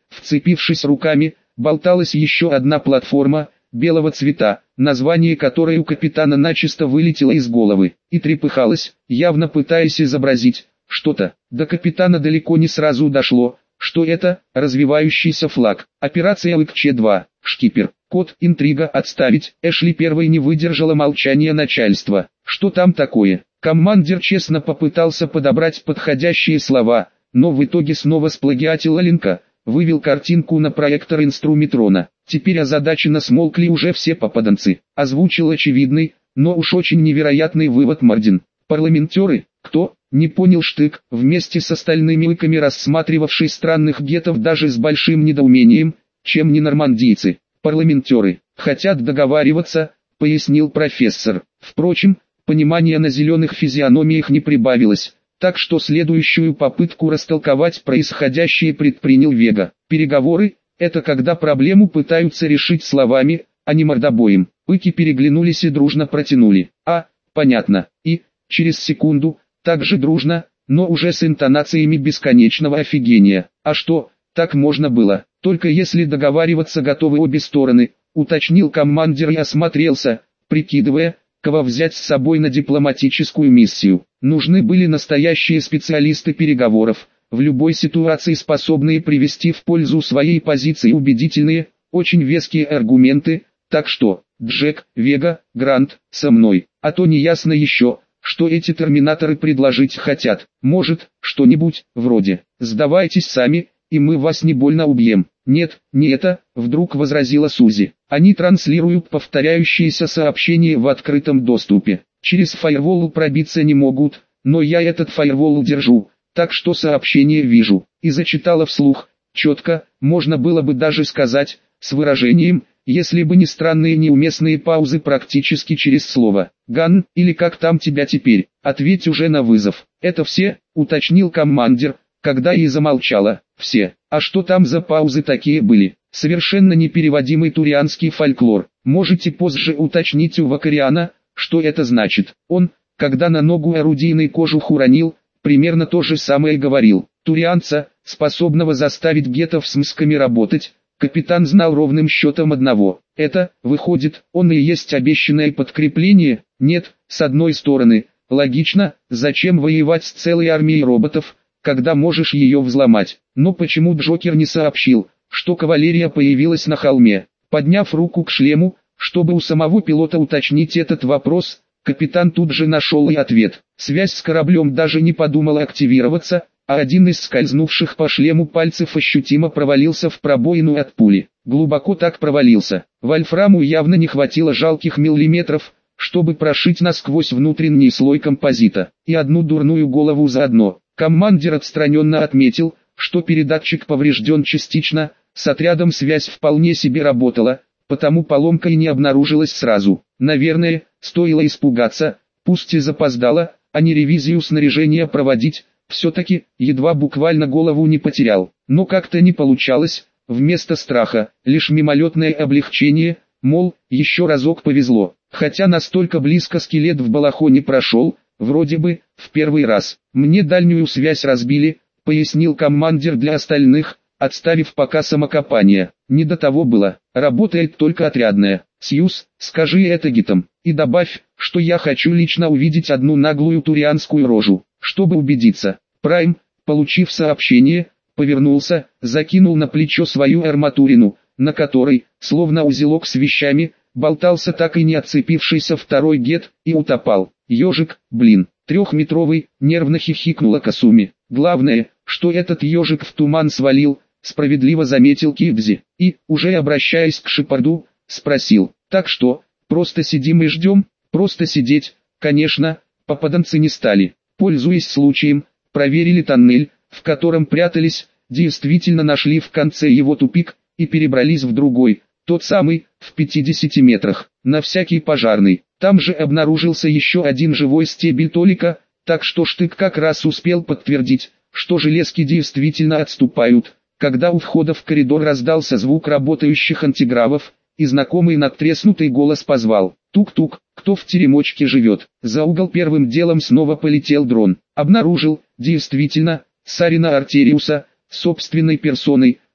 A: вцепившись руками, болталась еще одна платформа, белого цвета, название которой у капитана начисто вылетело из головы, и трепыхалась, явно пытаясь изобразить что-то. До капитана далеко не сразу дошло, что это развивающийся флаг. Операция УКЧ два. Шкипер. Код интрига отставить. Эшли первой не выдержала молчания начальства. Что там такое? Командир честно попытался подобрать подходящие слова, но в итоге снова сплагиатил Ленка, вывел картинку на проектор инструмитрона. Теперь озадаченно смолкли уже все попаданцы. Озвучил очевидный, но уж очень невероятный вывод Мардин. Парламентеры, кто? Не понял Штык, вместе с остальными иками рассматривавший странных гетов даже с большим недоумением, чем не нормандийцы. Парламентеры хотят договариваться, пояснил профессор. Впрочем, понимания на зеленых физиономиях не прибавилось, так что следующую попытку растолковать происходящее предпринял Вега. Переговоры – это когда проблему пытаются решить словами, а не мордобоем. Ики переглянулись и дружно протянули. А, понятно. И, через секунду, также дружно, но уже с интонациями бесконечного офигения. А что, так можно было, только если договариваться готовы обе стороны, уточнил командир и осмотрелся, прикидывая, кого взять с собой на дипломатическую миссию. Нужны были настоящие специалисты переговоров, в любой ситуации способные привести в пользу своей позиции убедительные, очень веские аргументы, так что, Джек, Вега, Грант, со мной, а то неясно еще, что эти терминаторы предложить хотят. Может, что-нибудь, вроде, сдавайтесь сами, и мы вас не больно убьем. Нет, не это, вдруг возразила Сузи. Они транслируют повторяющиеся сообщения в открытом доступе. Через фаервол пробиться не могут, но я этот фаервол держу, так что сообщение вижу. И зачитала вслух, четко, можно было бы даже сказать, с выражением, если бы не странные неуместные паузы практически через слово. «Ган, или как там тебя теперь, ответь уже на вызов». «Это все?» — уточнил командир, когда и замолчала. «Все. А что там за паузы такие были?» «Совершенно непереводимый турианский фольклор. Можете позже уточнить у Вакариана, что это значит». Он, когда на ногу орудийный кожух уронил, примерно то же самое говорил. Турианца, способного заставить гетов с мсками работать, капитан знал ровным счетом одного. Это, выходит, он и есть обещанное подкрепление? Нет, с одной стороны, логично, зачем воевать с целой армией роботов, когда можешь ее взломать. Но почему Джокер не сообщил, что кавалерия появилась на холме? Подняв руку к шлему, чтобы у самого пилота уточнить этот вопрос, капитан тут же нашел и ответ. Связь с кораблем даже не подумала активироваться, а один из скользнувших по шлему пальцев ощутимо провалился в пробоину от пули. Глубоко так провалился. Вольфраму явно не хватило жалких миллиметров, чтобы прошить насквозь внутренний слой композита, и одну дурную голову заодно. Командир отстраненно отметил, что передатчик поврежден частично, с отрядом связь вполне себе работала, потому поломка и не обнаружилась сразу. Наверное, стоило испугаться, пусть и запоздало, а не ревизию снаряжения проводить, все-таки, едва буквально голову не потерял. Но как-то не получалось, вместо страха, лишь мимолетное облегчение, мол, еще разок повезло. Хотя настолько близко скелет в балахоне прошел, вроде бы, в первый раз. Мне дальнюю связь разбили, пояснил командир для остальных, отставив пока самокопание. Не до того было, работает только отрядная. Сьюз, скажи это гитам, и добавь, что я хочу лично увидеть одну наглую турианскую рожу, чтобы убедиться. Прайм, получив сообщение, повернулся, закинул на плечо свою арматурину, на которой, словно узелок с вещами, болтался так и не отцепившийся второй гет, и утопал. Ежик, блин, трехметровый, нервно хихикнула Касуми. Главное, что этот ежик в туман свалил, справедливо заметил Кибзи, и, уже обращаясь к Шепарду, спросил, так что, просто сидим и ждем? Просто сидеть, конечно, попаданцы не стали. Пользуясь случаем, проверили тоннель, в котором прятались, действительно нашли в конце его тупик, и перебрались в другой, тот самый, в пятидесяти метрах, на всякий пожарный. Там же обнаружился еще один живой стебель Толика, так что Штык как раз успел подтвердить, что железки действительно отступают, когда у входа в коридор раздался звук работающих антигравов, и знакомый надтреснутый голос позвал: «Тук-тук, кто в теремочке живет?» За угол первым делом снова полетел дрон. Обнаружил, действительно, Сарина Артериуса, собственной персоной,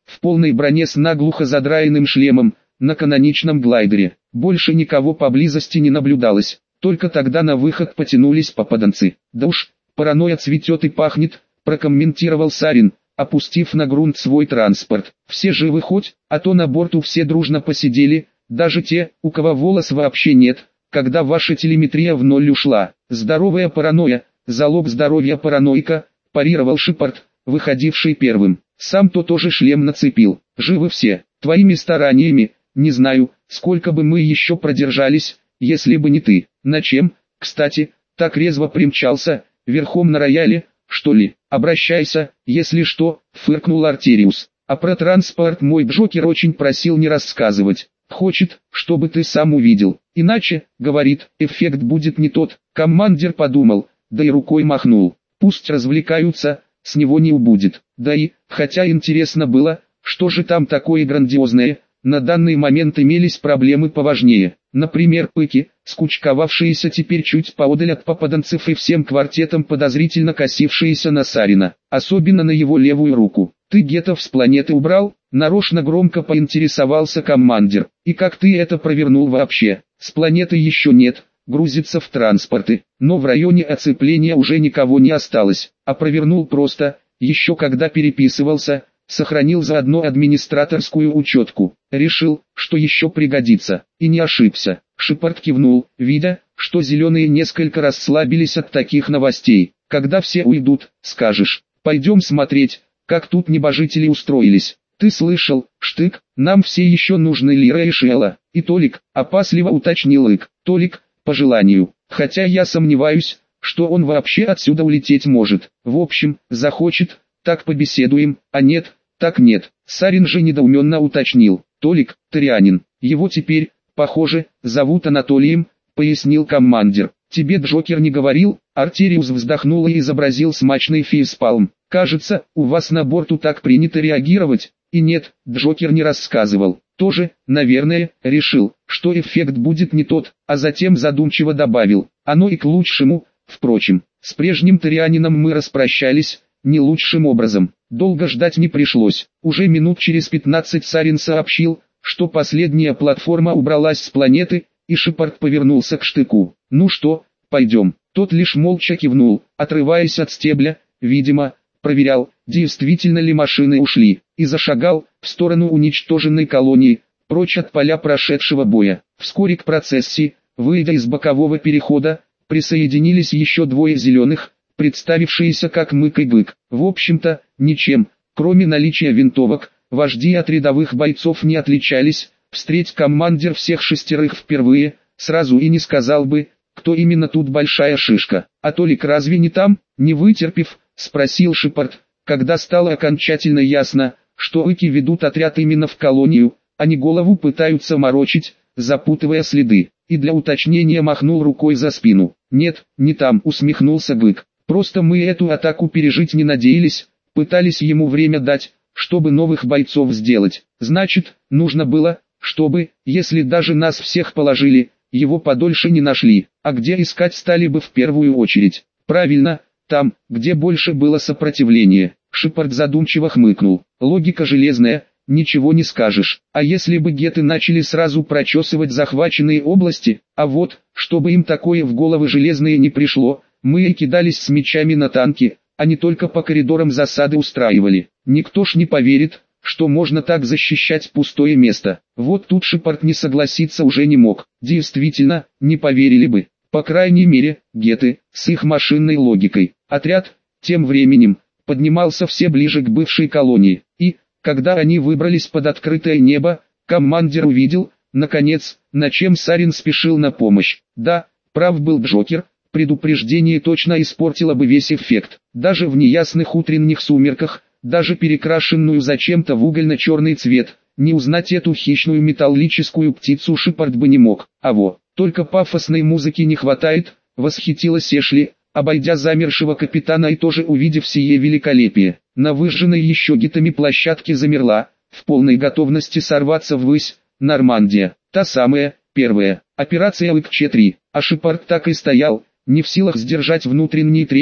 A: в полной броне с наглухо задраенным шлемом, на каноничном глайдере. Больше никого поблизости не наблюдалось, только тогда на выход потянулись попаданцы. «Да уж, паранойя цветет и пахнет», — прокомментировал Сарин, опустив на грунт свой транспорт. «Все живы хоть, а то на борту все дружно посидели, даже те, у кого волос вообще нет, когда ваша телеметрия в ноль ушла. Здоровая паранойя, залог здоровья параноика», — парировал Шепард, выходивший первым. «Сам-то тоже шлем нацепил. Живы все, твоими стараниями. Не знаю, сколько бы мы еще продержались, если бы не ты. На чем, кстати, так резво примчался, верхом на рояле, что ли? Обращайся, если что», — фыркнул Артериус. «А про транспорт мой Джокер очень просил не рассказывать. Хочет, чтобы ты сам увидел. Иначе, говорит, эффект будет не тот». Командир подумал, да и рукой махнул. «Пусть развлекаются, с него не убудет». Да и, хотя интересно было, что же там такое грандиозное, на данный момент имелись проблемы поважнее. Например, пыки, скучковавшиеся теперь чуть поодаль от попаданцев и всем квартетом подозрительно косившиеся на Сарина, особенно на его левую руку. «Ты гетов с планеты убрал?» — нарочно громко поинтересовался командир. «И как ты это провернул вообще?» «С планеты еще нет, грузится в транспорты, но в районе оцепления уже никого не осталось, а провернул просто, еще когда переписывался». Сохранил заодно администраторскую учетку. Решил, что еще пригодится. И не ошибся. Шепард кивнул, видя, что зеленые несколько расслабились от таких новостей. «Когда все уйдут, скажешь. Пойдем смотреть, как тут небожители устроились. Ты слышал, Штык, нам все еще нужны Лира и Шелла». И Толик, опасливо уточнил Ик. Толик, по желанию. Хотя я сомневаюсь, что он вообще отсюда улететь может. В общем, захочет, так побеседуем, а нет, так нет. Сарин же недоуменно уточнил. «Толик, Торианин, его теперь, похоже, зовут Анатолием», — пояснил командир. «Тебе Джокер не говорил?» Артериус вздохнул и изобразил смачный фейспалм. «Кажется, у вас на борту так принято реагировать». И нет, Джокер не рассказывал. Тоже, наверное, решил, что эффект будет не тот, а затем задумчиво добавил. Оно и к лучшему. Впрочем, с прежним Торианином мы распрощались не лучшим образом. Долго ждать не пришлось. Уже минут через пятнадцать Сарин сообщил, что последняя платформа убралась с планеты, и Шепард повернулся к Штыку. «Ну что, пойдем?» Тот лишь молча кивнул, отрываясь от стебля, видимо, проверял, действительно ли машины ушли, и зашагал в сторону уничтоженной колонии, прочь от поля прошедшего боя. Вскоре к процессии, выйдя из бокового перехода, присоединились еще двое зеленых, представившиеся как Мык и Бык. В общем-то, ничем, кроме наличия винтовок, вожди от рядовых бойцов не отличались. Встреть командир всех шестерых впервые, сразу и не сказал бы, кто именно тут большая шишка. «А Толик разве не там?» — не вытерпев, спросил Шепард, когда стало окончательно ясно, что Ики ведут отряд именно в колонию, они голову пытаются морочить, запутывая следы, и для уточнения махнул рукой за спину. «Нет, не там», — усмехнулся Бык. «Просто мы эту атаку пережить не надеялись, пытались ему время дать, чтобы новых бойцов сделать. Значит, нужно было, чтобы, если даже нас всех положили, его подольше не нашли. А где искать стали бы в первую очередь? Правильно, там, где больше было сопротивления». Шепард задумчиво хмыкнул. «Логика железная, ничего не скажешь. А если бы геты начали сразу прочесывать захваченные области, а вот, чтобы им такое в головы железные не пришло, мы и кидались с мечами на танки, а не только по коридорам засады устраивали. Никто ж не поверит, что можно так защищать пустое место». Вот тут Шепард не согласиться уже не мог. Действительно, не поверили бы. По крайней мере, геты, с их машинной логикой. Отряд, тем временем, поднимался все ближе к бывшей колонии. И, когда они выбрались под открытое небо, командир увидел, наконец, на чем Сарин спешил на помощь. Да, прав был Джокер. Предупреждение точно испортило бы весь эффект. Даже в неясных утренних сумерках, даже перекрашенную зачем-то в угольно-черный цвет, не узнать эту хищную металлическую птицу Шепард бы не мог. А во, только пафосной музыки не хватает, восхитилась Эшли, обойдя замершего капитана и тоже увидев сие великолепие. На выжженной еще гитами площадке замерла, в полной готовности сорваться ввысь, Нормандия. Та самая, первая, операция Ик-Ч три. А Шепард так и стоял, не в силах сдержать внутренний трепет,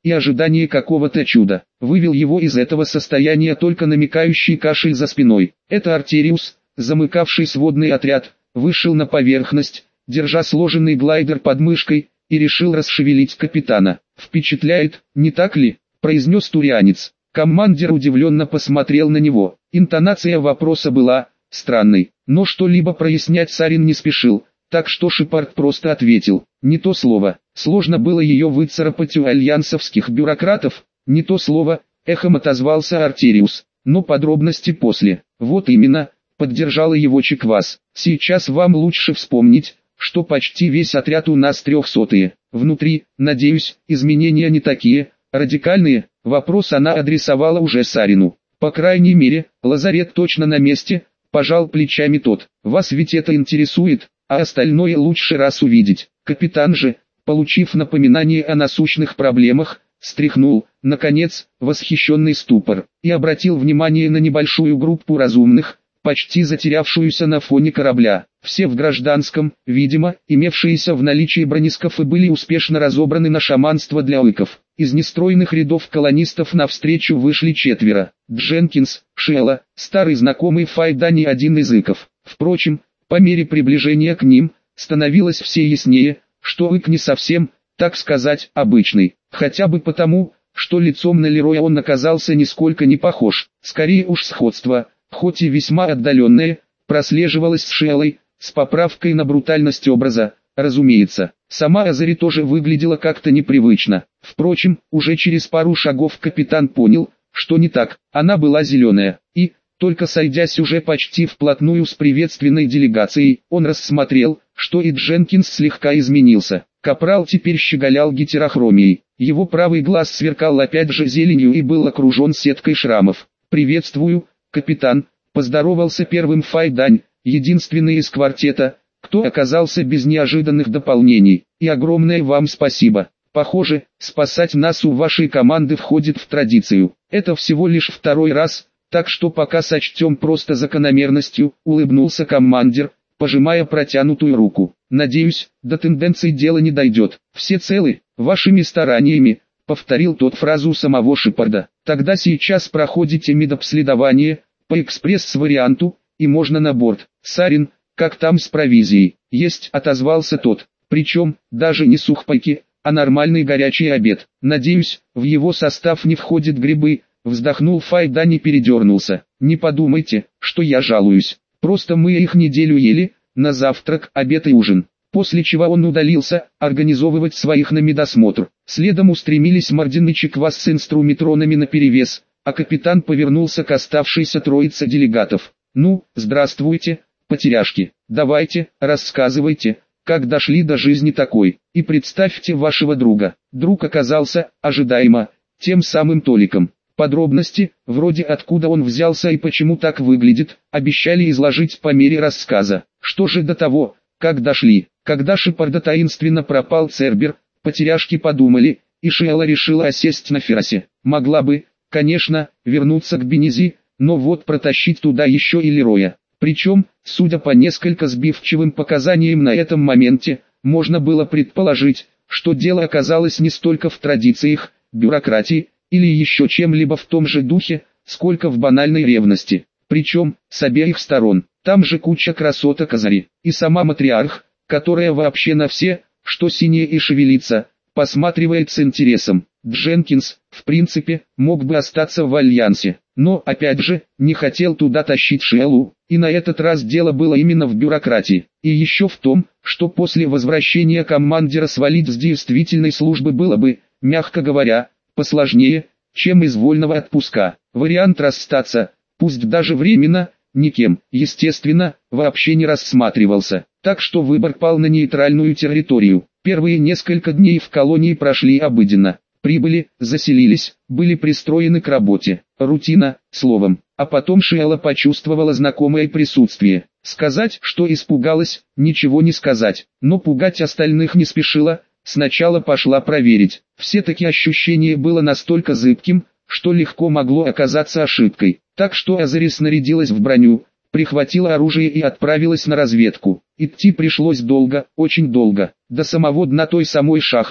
A: и ожидание какого-то чуда. Вывел его из этого состояния только намекающий кашель за спиной. Это Артериус, замыкавший сводный отряд, вышел на поверхность, держа сложенный глайдер под мышкой, и решил расшевелить капитана. «Впечатляет, не так ли?» – произнес турианец. Командир удивленно посмотрел на него. Интонация вопроса была странной, но что-либо прояснять Сарин не спешил, так что Шепард просто ответил: «Не то слово». Сложно было ее выцарапать у альянсовских бюрократов, «не то слово», эхом отозвался Артериус. «Но подробности после». «Вот именно», поддержала его Чеквас. «Сейчас вам лучше вспомнить, что почти весь отряд у нас трехсотые. Внутри, надеюсь, изменения не такие радикальные». Вопрос она адресовала уже Сарину. «По крайней мере, лазарет точно на месте», пожал плечами тот. «Вас ведь это интересует, а остальное лучше раз увидеть». Капитан же, получив напоминание о насущных проблемах, стряхнул, наконец, восхищенный ступор, и обратил внимание на небольшую группу разумных, почти затерявшуюся на фоне корабля. Все в гражданском, видимо, имевшиеся в наличии бронескафы были успешно разобраны на шаманство для ойков. Из нестройных рядов колонистов навстречу вышли четверо. Дженкинс, Шелла, старый знакомый Файдани, один из иков. Впрочем, по мере приближения к ним, становилось все яснее, что ойк не совсем, так сказать, обычный. Хотя бы потому, что лицом на Лероя он оказался нисколько не похож. Скорее уж сходство, хоть и весьма отдаленное, прослеживалось с Шеллой, с поправкой на брутальность образа, разумеется. Сама Азари тоже выглядела как-то непривычно. Впрочем, уже через пару шагов капитан понял, что не так. Она была зеленая, и, только сойдясь уже почти вплотную с приветственной делегацией, он рассмотрел, что и Дженкинс слегка изменился. Капрал теперь щеголял гетерохромией. Его правый глаз сверкал опять же зеленью и был окружен сеткой шрамов. «Приветствую, капитан», поздоровался первым Файдань, единственный из квартета, кто оказался без неожиданных дополнений. «И огромное вам спасибо. Похоже, спасать нас у вашей команды входит в традицию. Это всего лишь второй раз, так что пока сочтем просто закономерностью», улыбнулся командир, пожимая протянутую руку. «Надеюсь, до тенденций дело не дойдет. Все целы, вашими стараниями», повторил тот фразу самого Шепарда. «Тогда сейчас проходите медобследование, по экспресс-варианту, и можно на борт. Сарин, как там с провизией?» «Есть», отозвался тот. «Причем, даже не сухпайки, а нормальный горячий обед. Надеюсь, в его состав не входят грибы», вздохнул Файдань и передернулся. «Не подумайте, что я жалуюсь. Просто мы их неделю ели, на завтрак, обед и ужин». После чего он удалился, организовывать своих на медосмотр. Следом устремились Мардин и Чеквас с инструментронами наперевес, а капитан повернулся к оставшейся троице делегатов. «Ну, здравствуйте, потеряшки. Давайте, рассказывайте, как дошли до жизни такой, и представьте вашего друга». Друг оказался, ожидаемо, тем самым Толиком. Подробности, вроде откуда он взялся и почему так выглядит, обещали изложить по мере рассказа. Что же до того, как дошли? Когда Шепарда таинственно пропал Цербер, потеряшки подумали, и Шелла решила осесть на Феросе. Могла бы, конечно, вернуться к Бенези, но вот протащить туда еще и Лероя. Причем, судя по несколько сбивчивым показаниям на этом моменте, можно было предположить, что дело оказалось не столько в традициях, бюрократии, или еще чем-либо в том же духе, сколько в банальной ревности. Причем, с обеих сторон. Там же куча красоток Азари, и сама матриарх, которая вообще на все, что синее и шевелится, посматривает с интересом. Дженкинс, в принципе, мог бы остаться в Альянсе, но, опять же, не хотел туда тащить Шеллу, и на этот раз дело было именно в бюрократии. И еще в том, что после возвращения командира свалить с действительной службы было бы, мягко говоря, посложнее, чем из вольного отпуска. Вариант расстаться, пусть даже временно, никем, естественно, вообще не рассматривался. Так что выбор пал на нейтральную территорию. Первые несколько дней в колонии прошли обыденно. Прибыли, заселились, были пристроены к работе. Рутина, словом. А потом Шелла почувствовала знакомое присутствие. Сказать, что испугалась, ничего не сказать. Но пугать остальных не спешила. Сначала пошла проверить. Все-таки ощущение было настолько зыбким, что легко могло оказаться ошибкой. Так что Азари снарядилась в броню, прихватила оружие и отправилась на разведку. Идти пришлось долго, очень долго, до самого дна той самой шахты,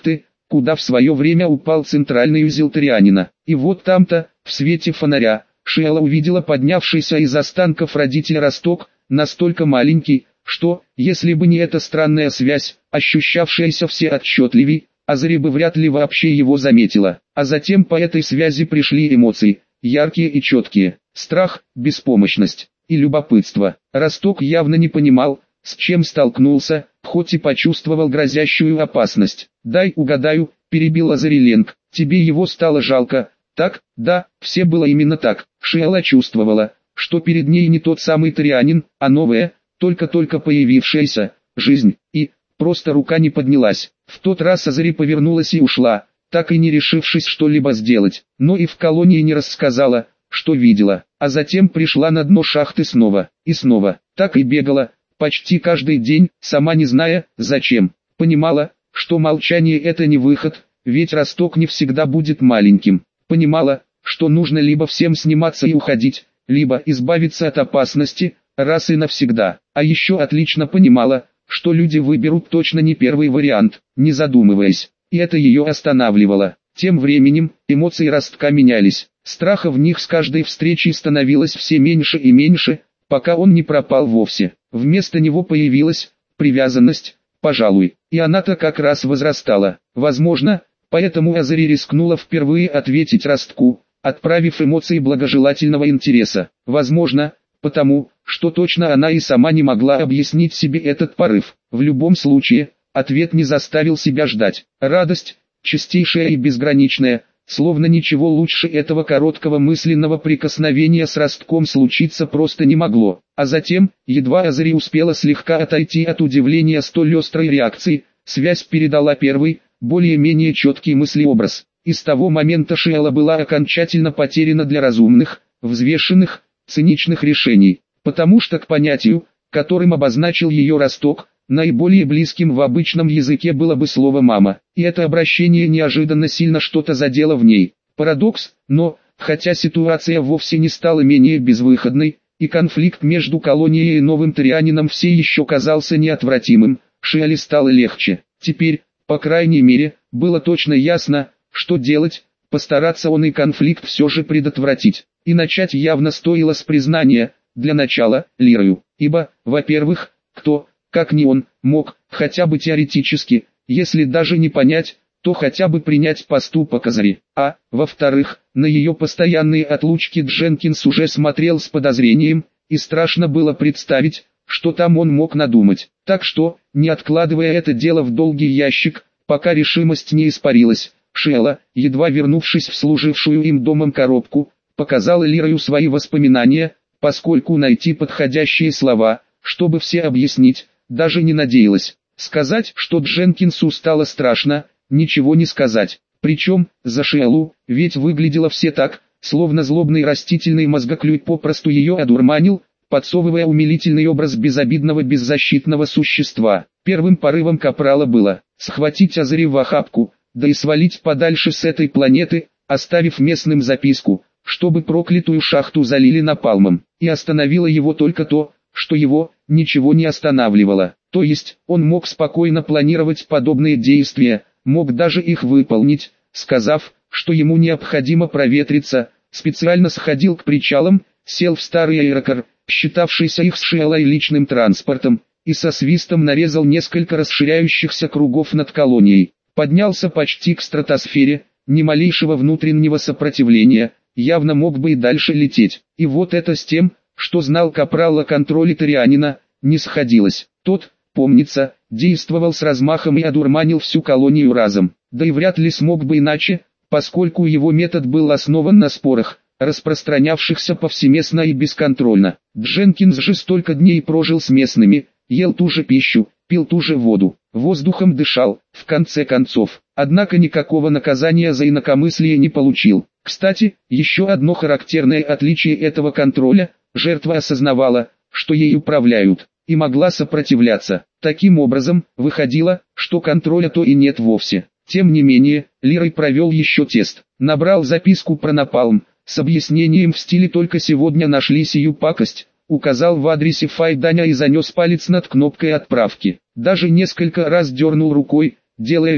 A: куда в свое время упал центральный узел Трианина. И вот там-то, в свете фонаря, Шиэла увидела поднявшийся из останков родителя росток, настолько маленький, что, если бы не эта странная связь, ощущавшаяся все отчетливей, Азари бы вряд ли вообще его заметила. А затем по этой связи пришли эмоции, яркие и четкие: страх, беспомощность и любопытство. Росток явно не понимал, с чем столкнулся, хоть и почувствовал грозящую опасность. «Дай угадаю», — перебил Азариленг, — «тебе его стало жалко, так?» Да, все было именно так. Шиэла чувствовала, что перед ней не тот самый Трианин, а новая, только-только появившаяся, жизнь, и просто рука не поднялась. В тот раз Азари повернулась и ушла, так и не решившись что-либо сделать, но и в колонии не рассказала, что видела, а затем пришла на дно шахты снова, и снова, так и бегала, почти каждый день, сама не зная, зачем. Понимала, что молчание это не выход, ведь росток не всегда будет маленьким. Понимала, что нужно либо всем сниматься и уходить, либо избавиться от опасности, раз и навсегда. А еще отлично понимала, что люди выберут точно не первый вариант, не задумываясь, и это ее останавливало. Тем временем, эмоции ростка менялись, страха в них с каждой встречей становилось все меньше и меньше, пока он не пропал вовсе. Вместо него появилась привязанность, пожалуй, и она-то как раз возрастала. Возможно, поэтому Азари рискнула впервые ответить ростку, отправив эмоции благожелательного интереса. Возможно, потому, что точно она и сама не могла объяснить себе этот порыв. В любом случае, ответ не заставил себя ждать. Радость, чистейшая и безграничная, словно ничего лучше этого короткого мысленного прикосновения с ростком случиться просто не могло. А затем, едва Азари успела слегка отойти от удивления столь острой реакции, связь передала первый, более-менее четкий мыслеобраз. И с того момента Шиэла была окончательно потеряна для разумных, взвешенных, циничных решений, потому что к понятию, которым обозначил ее росток, наиболее близким в обычном языке было бы слово «мама», и это обращение неожиданно сильно что-то задело в ней. Парадокс, но, хотя ситуация вовсе не стала менее безвыходной, и конфликт между колонией и новым Трианином все еще казался неотвратимым, Шиэле стало легче. Теперь, по крайней мере, было точно ясно, что делать, постараться он и конфликт все же предотвратить. И начать явно стоило с признания, для начала, Лирою, ибо, во-первых, кто, как не он, мог, хотя бы теоретически, если даже не понять, то хотя бы принять поступок Азари, а, во-вторых, на ее постоянные отлучки Дженкинс уже смотрел с подозрением, и страшно было представить, что там он мог надумать. Так что, не откладывая это дело в долгий ящик, пока решимость не испарилась, Шиэла, едва вернувшись в служившую им домом коробку, показала Лирою свои воспоминания, поскольку найти подходящие слова, чтобы все объяснить, даже не надеялась. Сказать, что Дженкинсу стало страшно, ничего не сказать. Причем, за Шиэлу, ведь выглядело все так, словно злобный растительный мозгоклюй попросту ее одурманил, подсовывая умилительный образ безобидного беззащитного существа. Первым порывом капрала было схватить Азари в охапку, да и свалить подальше с этой планеты, оставив местным записку, чтобы проклятую шахту залили напалмом. И остановило его только то, что его ничего не останавливало. То есть, он мог спокойно планировать подобные действия, мог даже их выполнить, сказав, что ему необходимо проветриться, специально сходил к причалам, сел в старый аэрокар, считавшийся их с Шиэлой личным транспортом, и со свистом нарезал несколько расширяющихся кругов над колонией. Поднялся почти к стратосфере, ни малейшего внутреннего сопротивления, явно мог бы и дальше лететь. И вот это с тем, что знал капрал о контроле Трианина, не сходилось. Тот, помнится, действовал с размахом и одурманил всю колонию разом. Да и вряд ли смог бы иначе, поскольку его метод был основан на спорах, распространявшихся повсеместно и бесконтрольно. Дженкинс же столько дней прожил с местными, ел ту же пищу, пил ту же воду, воздухом дышал, в конце концов. Однако никакого наказания за инакомыслие не получил. Кстати, еще одно характерное отличие этого контроля – жертва осознавала, что ей управляют, и могла сопротивляться. Таким образом, выходило, что контроля то и нет вовсе. Тем не менее, Лирой провел еще тест, набрал записку про напалм, с объяснением в стиле «только сегодня нашли сию пакость», указал в адресе Файданя и занес палец над кнопкой отправки. Даже несколько раз дернул рукой, делая вид,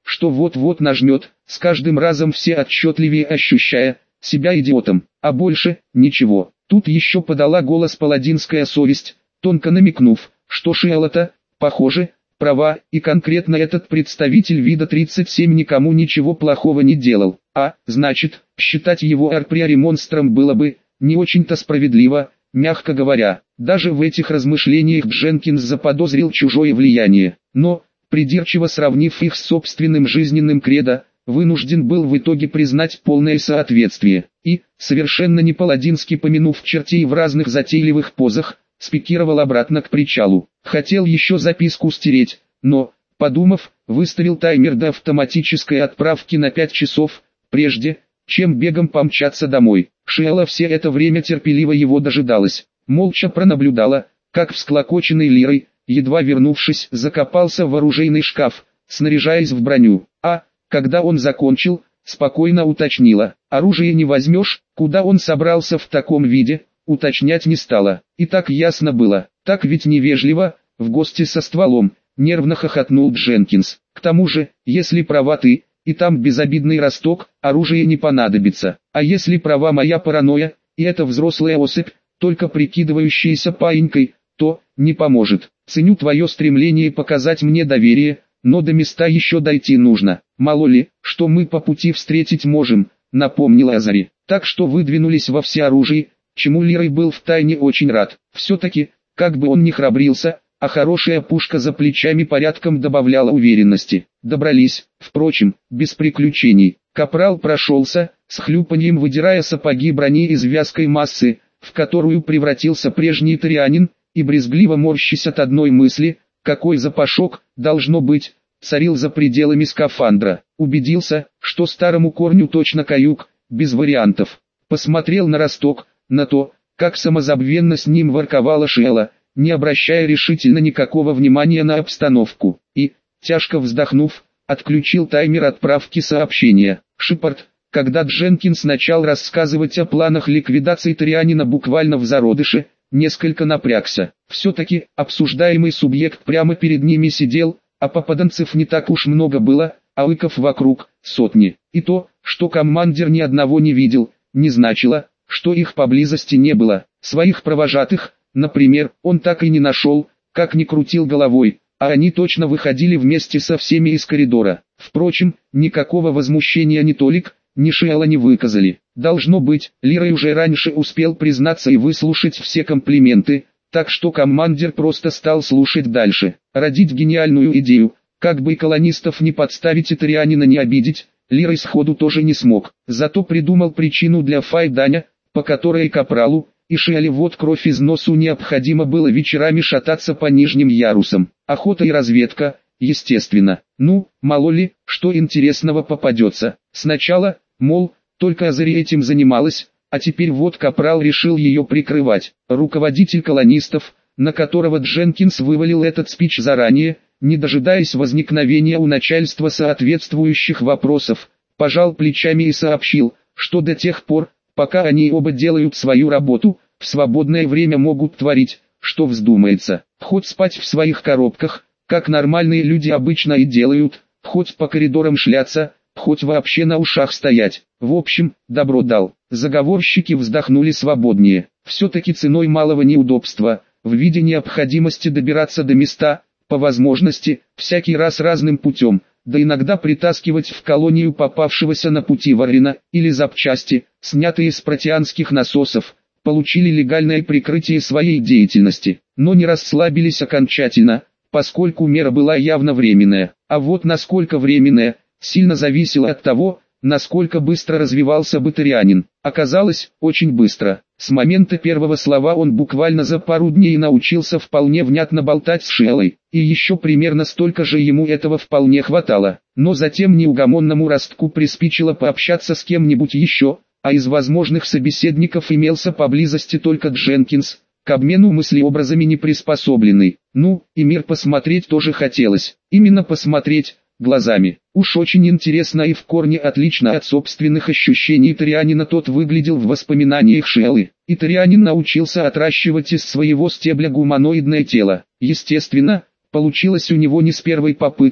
A: что вот-вот нажмет, с каждым разом все отчетливее ощущая себя идиотом, а больше ничего. Тут еще подала голос паладинская совесть, тонко намекнув, что Шиэлла-то, похоже, права, и конкретно этот представитель вида тридцать семь никому ничего плохого не делал, а, значит, считать его арприори монстром было бы не очень-то справедливо, мягко говоря. Даже в этих размышлениях Дженкинс заподозрил чужое влияние, но, придирчиво сравнив их с собственным жизненным кредо, вынужден был в итоге признать полное соответствие, и, совершенно не паладински помянув чертей в разных затейливых позах, спикировал обратно к причалу. Хотел еще записку стереть, но, подумав, выставил таймер до автоматической отправки на пять часов, прежде, чем бегом помчаться домой. Шиэлла все это время терпеливо его дожидалась, молча пронаблюдала, как всклокоченный Лирой, едва вернувшись, закопался в оружейный шкаф, снаряжаясь в броню, а, когда он закончил, спокойно уточнила: оружие не возьмешь? Куда он собрался в таком виде, уточнять не стала. И так ясно было, так ведь невежливо, в гости со стволом, нервно хохотнул Дженкинс. К тому же, если права ты, и там безобидный росток, оружие не понадобится. А если права моя паранойя, и это взрослая особь, только прикидывающаяся паинькой, то не поможет. Ценю твое стремление показать мне доверие, но до места еще дойти нужно. Мало ли, что мы по пути встретить можем, напомнила Азари. Так что выдвинулись во всеоружии, чему Лирой был втайне очень рад. Все-таки, как бы он ни храбрился, а хорошая пушка за плечами порядком добавляла уверенности. Добрались, впрочем, без приключений. Капрал прошелся, с хлюпаньем выдирая сапоги брони из вязкой массы, в которую превратился прежний Торианин, и брезгливо морщась от одной мысли, какой запашок, должно быть, царил за пределами скафандра. Убедился, что старому корню точно каюк, без вариантов. Посмотрел на росток, на то, как самозабвенно с ним ворковала Шиэлла, не обращая решительно никакого внимания на обстановку, и, тяжко вздохнув, отключил таймер отправки сообщения. Шепард, когда Дженкинс начал рассказывать о планах ликвидации Торианина буквально в зародыше, несколько напрягся. Все-таки обсуждаемый субъект прямо перед ними сидел, а попаданцев не так уж много было, а лыков вокруг сотни. И то, что командир ни одного не видел, не значило, что их поблизости не было. Своих провожатых, например, он так и не нашел, как ни крутил головой, а они точно выходили вместе со всеми из коридора. Впрочем, никакого возмущения ни Толик, ни Шиэлла не выказали. Должно быть, Лирой уже раньше успел признаться и выслушать все комплименты, так что командир просто стал слушать дальше. Родить гениальную идею, как бы колонистов не подставить и Торианина не обидеть, Лирой сходу тоже не смог. Зато придумал причину для файданя, по которой Капралу и Шиэлле вот кровь из носу необходимо было вечерами шататься по нижним ярусам. Охота и разведка, естественно. Ну, мало ли, что интересного попадется. Сначала, мол, только Азари этим занималась, а теперь вот Капрал решил ее прикрывать. Руководитель колонистов, на которого Дженкинс вывалил этот спич заранее, не дожидаясь возникновения у начальства соответствующих вопросов, пожал плечами и сообщил, что до тех пор, пока они оба делают свою работу, в свободное время могут творить, что вздумается. Хоть спать в своих коробках, как нормальные люди обычно и делают, хоть по коридорам шляться, хоть вообще на ушах стоять. В общем, добро дал. Заговорщики вздохнули свободнее. Все-таки ценой малого неудобства, в виде необходимости добираться до места, по возможности, всякий раз разным путем, да иногда притаскивать в колонию попавшегося на пути варена, или запчасти, снятые с протеанских насосов, получили легальное прикрытие своей деятельности, но не расслабились окончательно, поскольку мера была явно временная. А вот насколько временная, сильно зависело от того, насколько быстро развивался бы Торианин. Оказалось, очень быстро. С момента первого слова он буквально за пару дней научился вполне внятно болтать с Шиэллой, и еще примерно столько же ему этого вполне хватало. Но затем неугомонному ростку приспичило пообщаться с кем-нибудь еще, а из возможных собеседников имелся поблизости только Дженкинс, к обмену мыслеобразами не приспособленный. Ну, и мир посмотреть тоже хотелось. Именно посмотреть, глазами. Уж очень интересно и в корне отлично от собственных ощущений Торианина тот выглядел в воспоминаниях Шиэллы. И Торианин научился отращивать из своего стебля гуманоидное тело. Естественно, получилось у него не с первой попытки,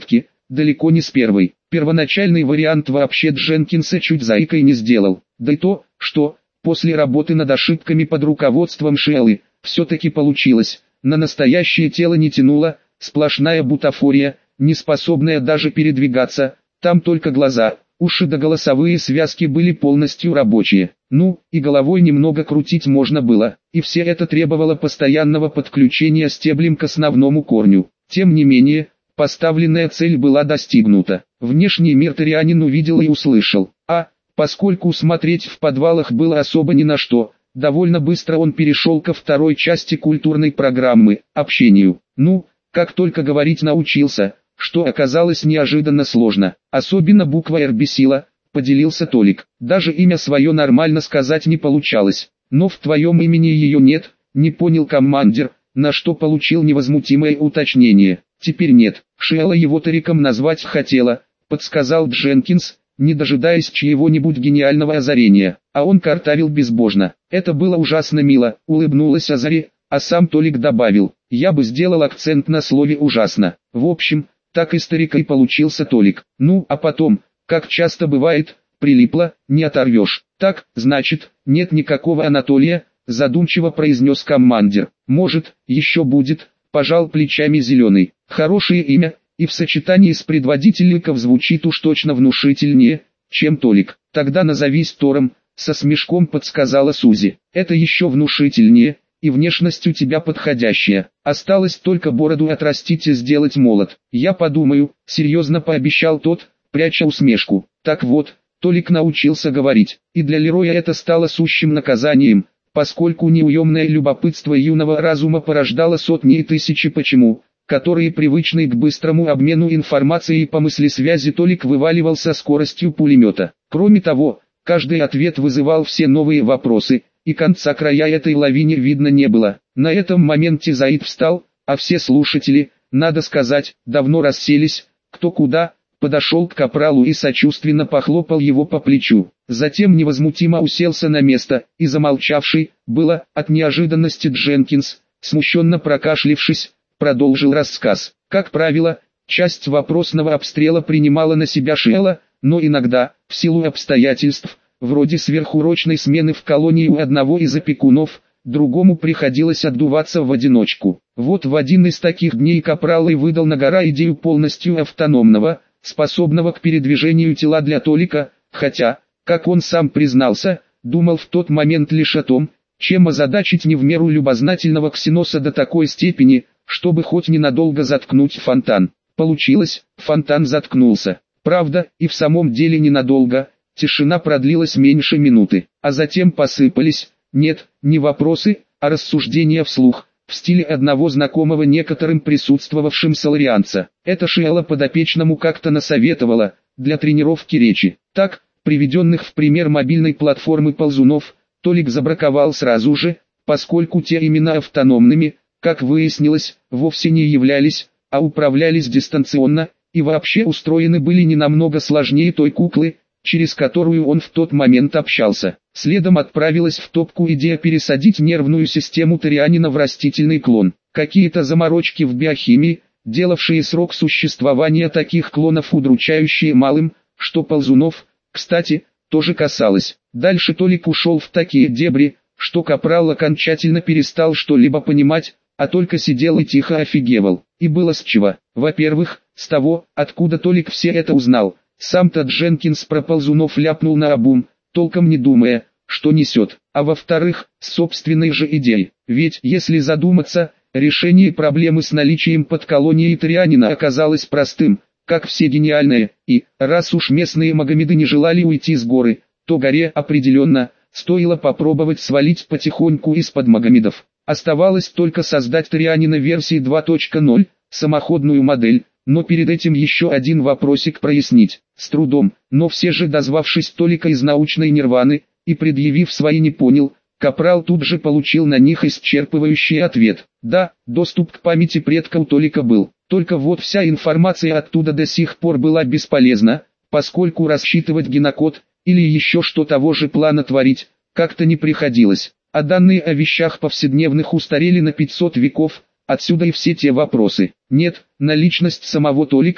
A: далеко не с первой. Первоначальный вариант вообще Дженкинса чуть заикой не сделал. Да и то, что, после работы над ошибками под руководством Шиэллы, все-таки получилось. На настоящее тело не тянуло, сплошная бутафория, не способная даже передвигаться, там только глаза, уши да голосовые связки были полностью рабочие. Ну, и головой немного крутить можно было, и все это требовало постоянного подключения стеблем к основному корню. Тем не менее, поставленная цель была достигнута. Внешний мир Торианин увидел и услышал, а, поскольку смотреть в подвалах было особо ни на что, довольно быстро он перешел ко второй части культурной программы – общению. Ну, как только говорить научился, что оказалось неожиданно сложно, особенно буква «Р» бесила, поделился Толик. Даже имя свое нормально сказать не получалось, но в твоем имени ее нет, не понял командир, на что получил невозмутимое уточнение. Теперь нет, Шиэлла его Ториком назвать хотела, подсказал Дженкинс, не дожидаясь чьего-нибудь гениального озарения, а он картавил безбожно. Это было ужасно мило, улыбнулась Азари, а сам Толик добавил, я бы сделал акцент на слове «ужасно». В общем, так и старикой получился Толик. Ну, а потом, как часто бывает, прилипло, не оторвешь. Так, значит, нет никакого Анатолия, задумчиво произнес командир. Может, еще будет, пожал плечами Зеленый. Хорошее имя, и в сочетании с предводительником звучит уж точно внушительнее, чем Толик. Тогда назовись Тором, со смешком подсказала Сузи. Это еще внушительнее, и внешность у тебя подходящая. Осталось только бороду отрастить и сделать молот. Я подумаю, серьезно пообещал тот, пряча усмешку. Так вот, Толик научился говорить, и для Лероя это стало сущим наказанием, поскольку неуемное любопытство юного разума порождало сотни и тысячи «почему», которые привычный к быстрому обмену информацией по мыслесвязи Толик вываливал со скоростью пулемета. Кроме того, каждый ответ вызывал все новые вопросы, и конца края этой лавине видно не было. На этом моменте Заид встал, а все слушатели, надо сказать, давно расселись, кто куда, подошел к капралу и сочувственно похлопал его по плечу. Затем невозмутимо уселся на место, и замолчавший, было, от неожиданности Дженкинс, смущенно прокашлившись, продолжил рассказ. Как правило, часть вопросного обстрела принимала на себя Шиэлла, но иногда, в силу обстоятельств, вроде сверхурочной смены в колонии у одного из опекунов, другому приходилось отдуваться в одиночку. Вот в один из таких дней капрал и выдал на гора идею полностью автономного, способного к передвижению тела для Толика, хотя, как он сам признался, думал в тот момент лишь о том, чем озадачить не в меру любознательного Ксеноса до такой степени, чтобы хоть ненадолго заткнуть фонтан. Получилось, фонтан заткнулся. Правда, и в самом деле ненадолго, тишина продлилась меньше минуты, а затем посыпались, нет, не вопросы, а рассуждения вслух, в стиле одного знакомого некоторым присутствовавшим соларианца. Это Шиэлла подопечному как-то насоветовала, для тренировки речи. Так, приведенных в пример мобильной платформы ползунов, Толик забраковал сразу же, поскольку те именно автономными, как выяснилось, вовсе не являлись, а управлялись дистанционно, и вообще устроены были не намного сложнее той куклы, через которую он в тот момент общался. Следом отправилась в топку идея пересадить нервную систему Торианина в растительный клон. Какие-то заморочки в биохимии, делавшие срок существования таких клонов удручающие малым, что ползунов, кстати, тоже касалось. Дальше Толик ушел в такие дебри, что капрал окончательно перестал что-либо понимать, а только сидел и тихо офигевал. И было с чего. Во-первых, с того, откуда Толик все это узнал. Сам-то Дженкинс про ползунов ляпнул наобум, толком не думая, что несет. А во-вторых, с собственной же идеей. Ведь, если задуматься, решение проблемы с наличием подколонии Торианина оказалось простым, как все гениальные, и, раз уж местные магомеды не желали уйти с горы, то горе определенно, стоило попробовать свалить потихоньку из-под магомедов. Оставалось только создать Торианина версии два точка ноль, самоходную модель, но перед этим еще один вопросик прояснить. С трудом, но все же дозвавшись Толика из научной нирваны, и предъявив свои не понял, капрал тут же получил на них исчерпывающий ответ. Да, доступ к памяти предка у Толика был, только вот вся информация оттуда до сих пор была бесполезна, поскольку рассчитывать генокод, или еще что того же плана творить, как-то не приходилось. А данные о вещах повседневных устарели на пятьсот веков, отсюда и все те вопросы. Нет, на личность самого Толика,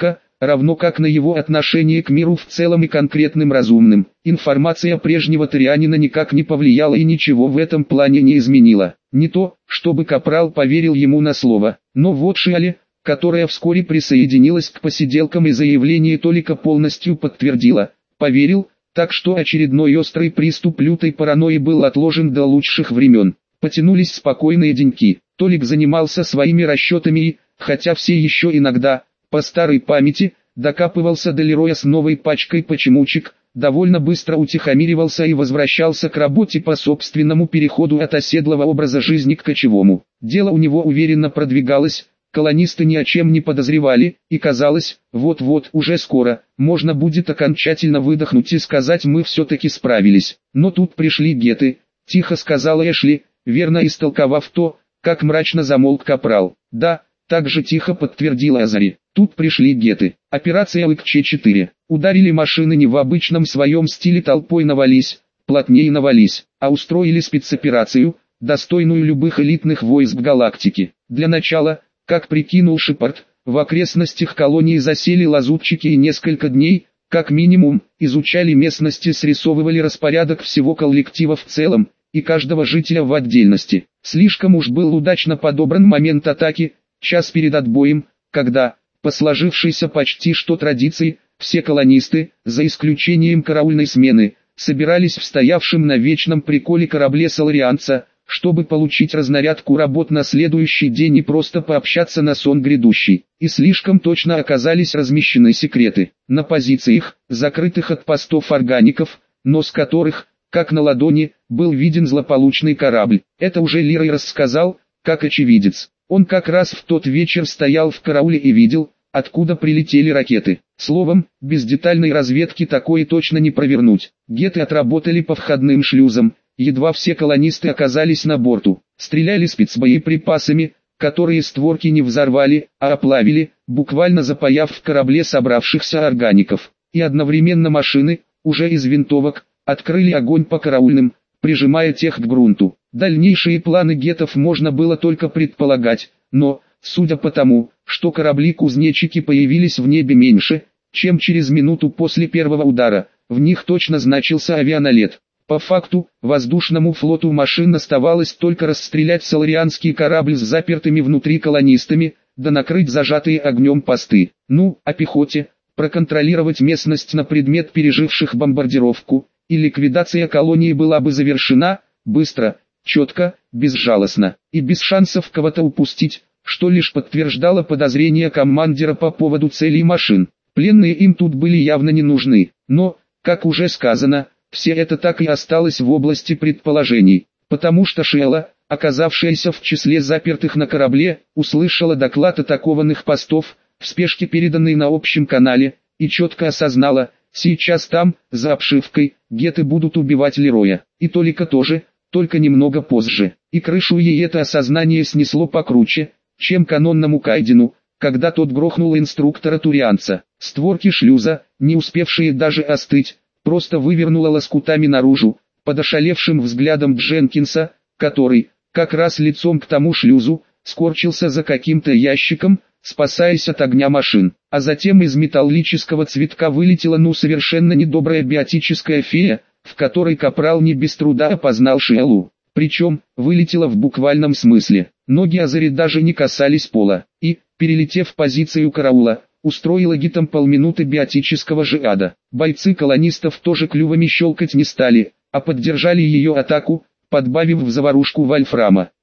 A: равно как на его отношение к миру в целом и конкретным разумным. Информация прежнего Торианина никак не повлияла и ничего в этом плане не изменила. Не то, чтобы Капрал поверил ему на слово, но вот Шиале, которая вскоре присоединилась к посиделкам и заявление Толика полностью подтвердила, поверил, так что очередной острый приступ лютой паранойи был отложен до лучших времен. Потянулись спокойные деньки. Толик занимался своими расчетами и, хотя все еще иногда, по старой памяти, докапывался до Лероя с новой пачкой почемучек, довольно быстро утихомиривался и возвращался к работе по собственному переходу от оседлого образа жизни к кочевому. Дело у него уверенно продвигалось, колонисты ни о чем не подозревали, и казалось, вот-вот, уже скоро, можно будет окончательно выдохнуть и сказать: мы все-таки справились. Но тут пришли геты, тихо сказала Эшли, верно истолковав то, как мрачно замолк Капрал. Да, так же тихо подтвердила Азари. Тут пришли геты. Операция Л К Ч четыре. Ударили машины не в обычном своем стиле, толпой навались, плотнее навались, а устроили спецоперацию, достойную любых элитных войск галактики. Для начала, как прикинул Шепард, в окрестностях колонии засели лазутчики и несколько дней, как минимум, изучали местности, срисовывали распорядок всего коллектива в целом, и каждого жителя в отдельности. Слишком уж был удачно подобран момент атаки, час перед отбоем, когда, по сложившейся почти что традиции, все колонисты, за исключением караульной смены, собирались в стоявшем на вечном приколе корабле Соларианца, чтобы получить разнарядку работ на следующий день и просто пообщаться на сон грядущий. И слишком точно оказались размещены секреты. На позициях, закрытых от постов органиков, но с которых, как на ладони, был виден злополучный корабль. Это уже Лирой рассказал, как очевидец. Он как раз в тот вечер стоял в карауле и видел, откуда прилетели ракеты. Словом, без детальной разведки такое точно не провернуть. Геты отработали по входным шлюзам, едва все колонисты оказались на борту. Стреляли спецбоеприпасами, которые створки не взорвали, а оплавили, буквально запаяв в корабле собравшихся органиков. И одновременно машины, уже из винтовок, открыли огонь по караульным, прижимая тех к грунту. Дальнейшие планы гетов можно было только предполагать, но, судя по тому, что корабли-кузнечики появились в небе меньше, чем через минуту после первого удара, в них точно значился авианалет. По факту, воздушному флоту машин оставалось только расстрелять соларианский корабль с запертыми внутри колонистами, да накрыть зажатые огнем посты. Ну, а пехоте, проконтролировать местность на предмет переживших бомбардировку, и ликвидация колонии была бы завершена, быстро, четко, безжалостно, и без шансов кого-то упустить, что лишь подтверждало подозрения командира по поводу целей машин. Пленные им тут были явно не нужны, но, как уже сказано, все это так и осталось в области предположений, потому что Шиэла, оказавшаяся в числе запертых на корабле, услышала доклад атакованных постов, в спешке переданный на общем канале, и четко осознала, сейчас там, за обшивкой, геты будут убивать Лероя, и Толика тоже, только немного позже, и крышу ей это осознание снесло покруче, чем канонному Кайдену, когда тот грохнул инструктора Турианца. Створки шлюза, не успевшие даже остыть, просто вывернуло лоскутами наружу, под ошалевшим взглядом Дженкинса, который, как раз лицом к тому шлюзу, скорчился за каким-то ящиком, спасаясь от огня машин. А затем из металлического цветка вылетела ну совершенно недобрая биотическая фея, в которой Капрал не без труда опознал Шиэлу. Причем, вылетела в буквальном смысле. Ноги Азари даже не касались пола, и, перелетев позицию караула, устроила гитам полминуты биотического же ада. Бойцы колонистов тоже клювами щелкать не стали, а поддержали ее атаку, подбавив в заварушку вольфрама.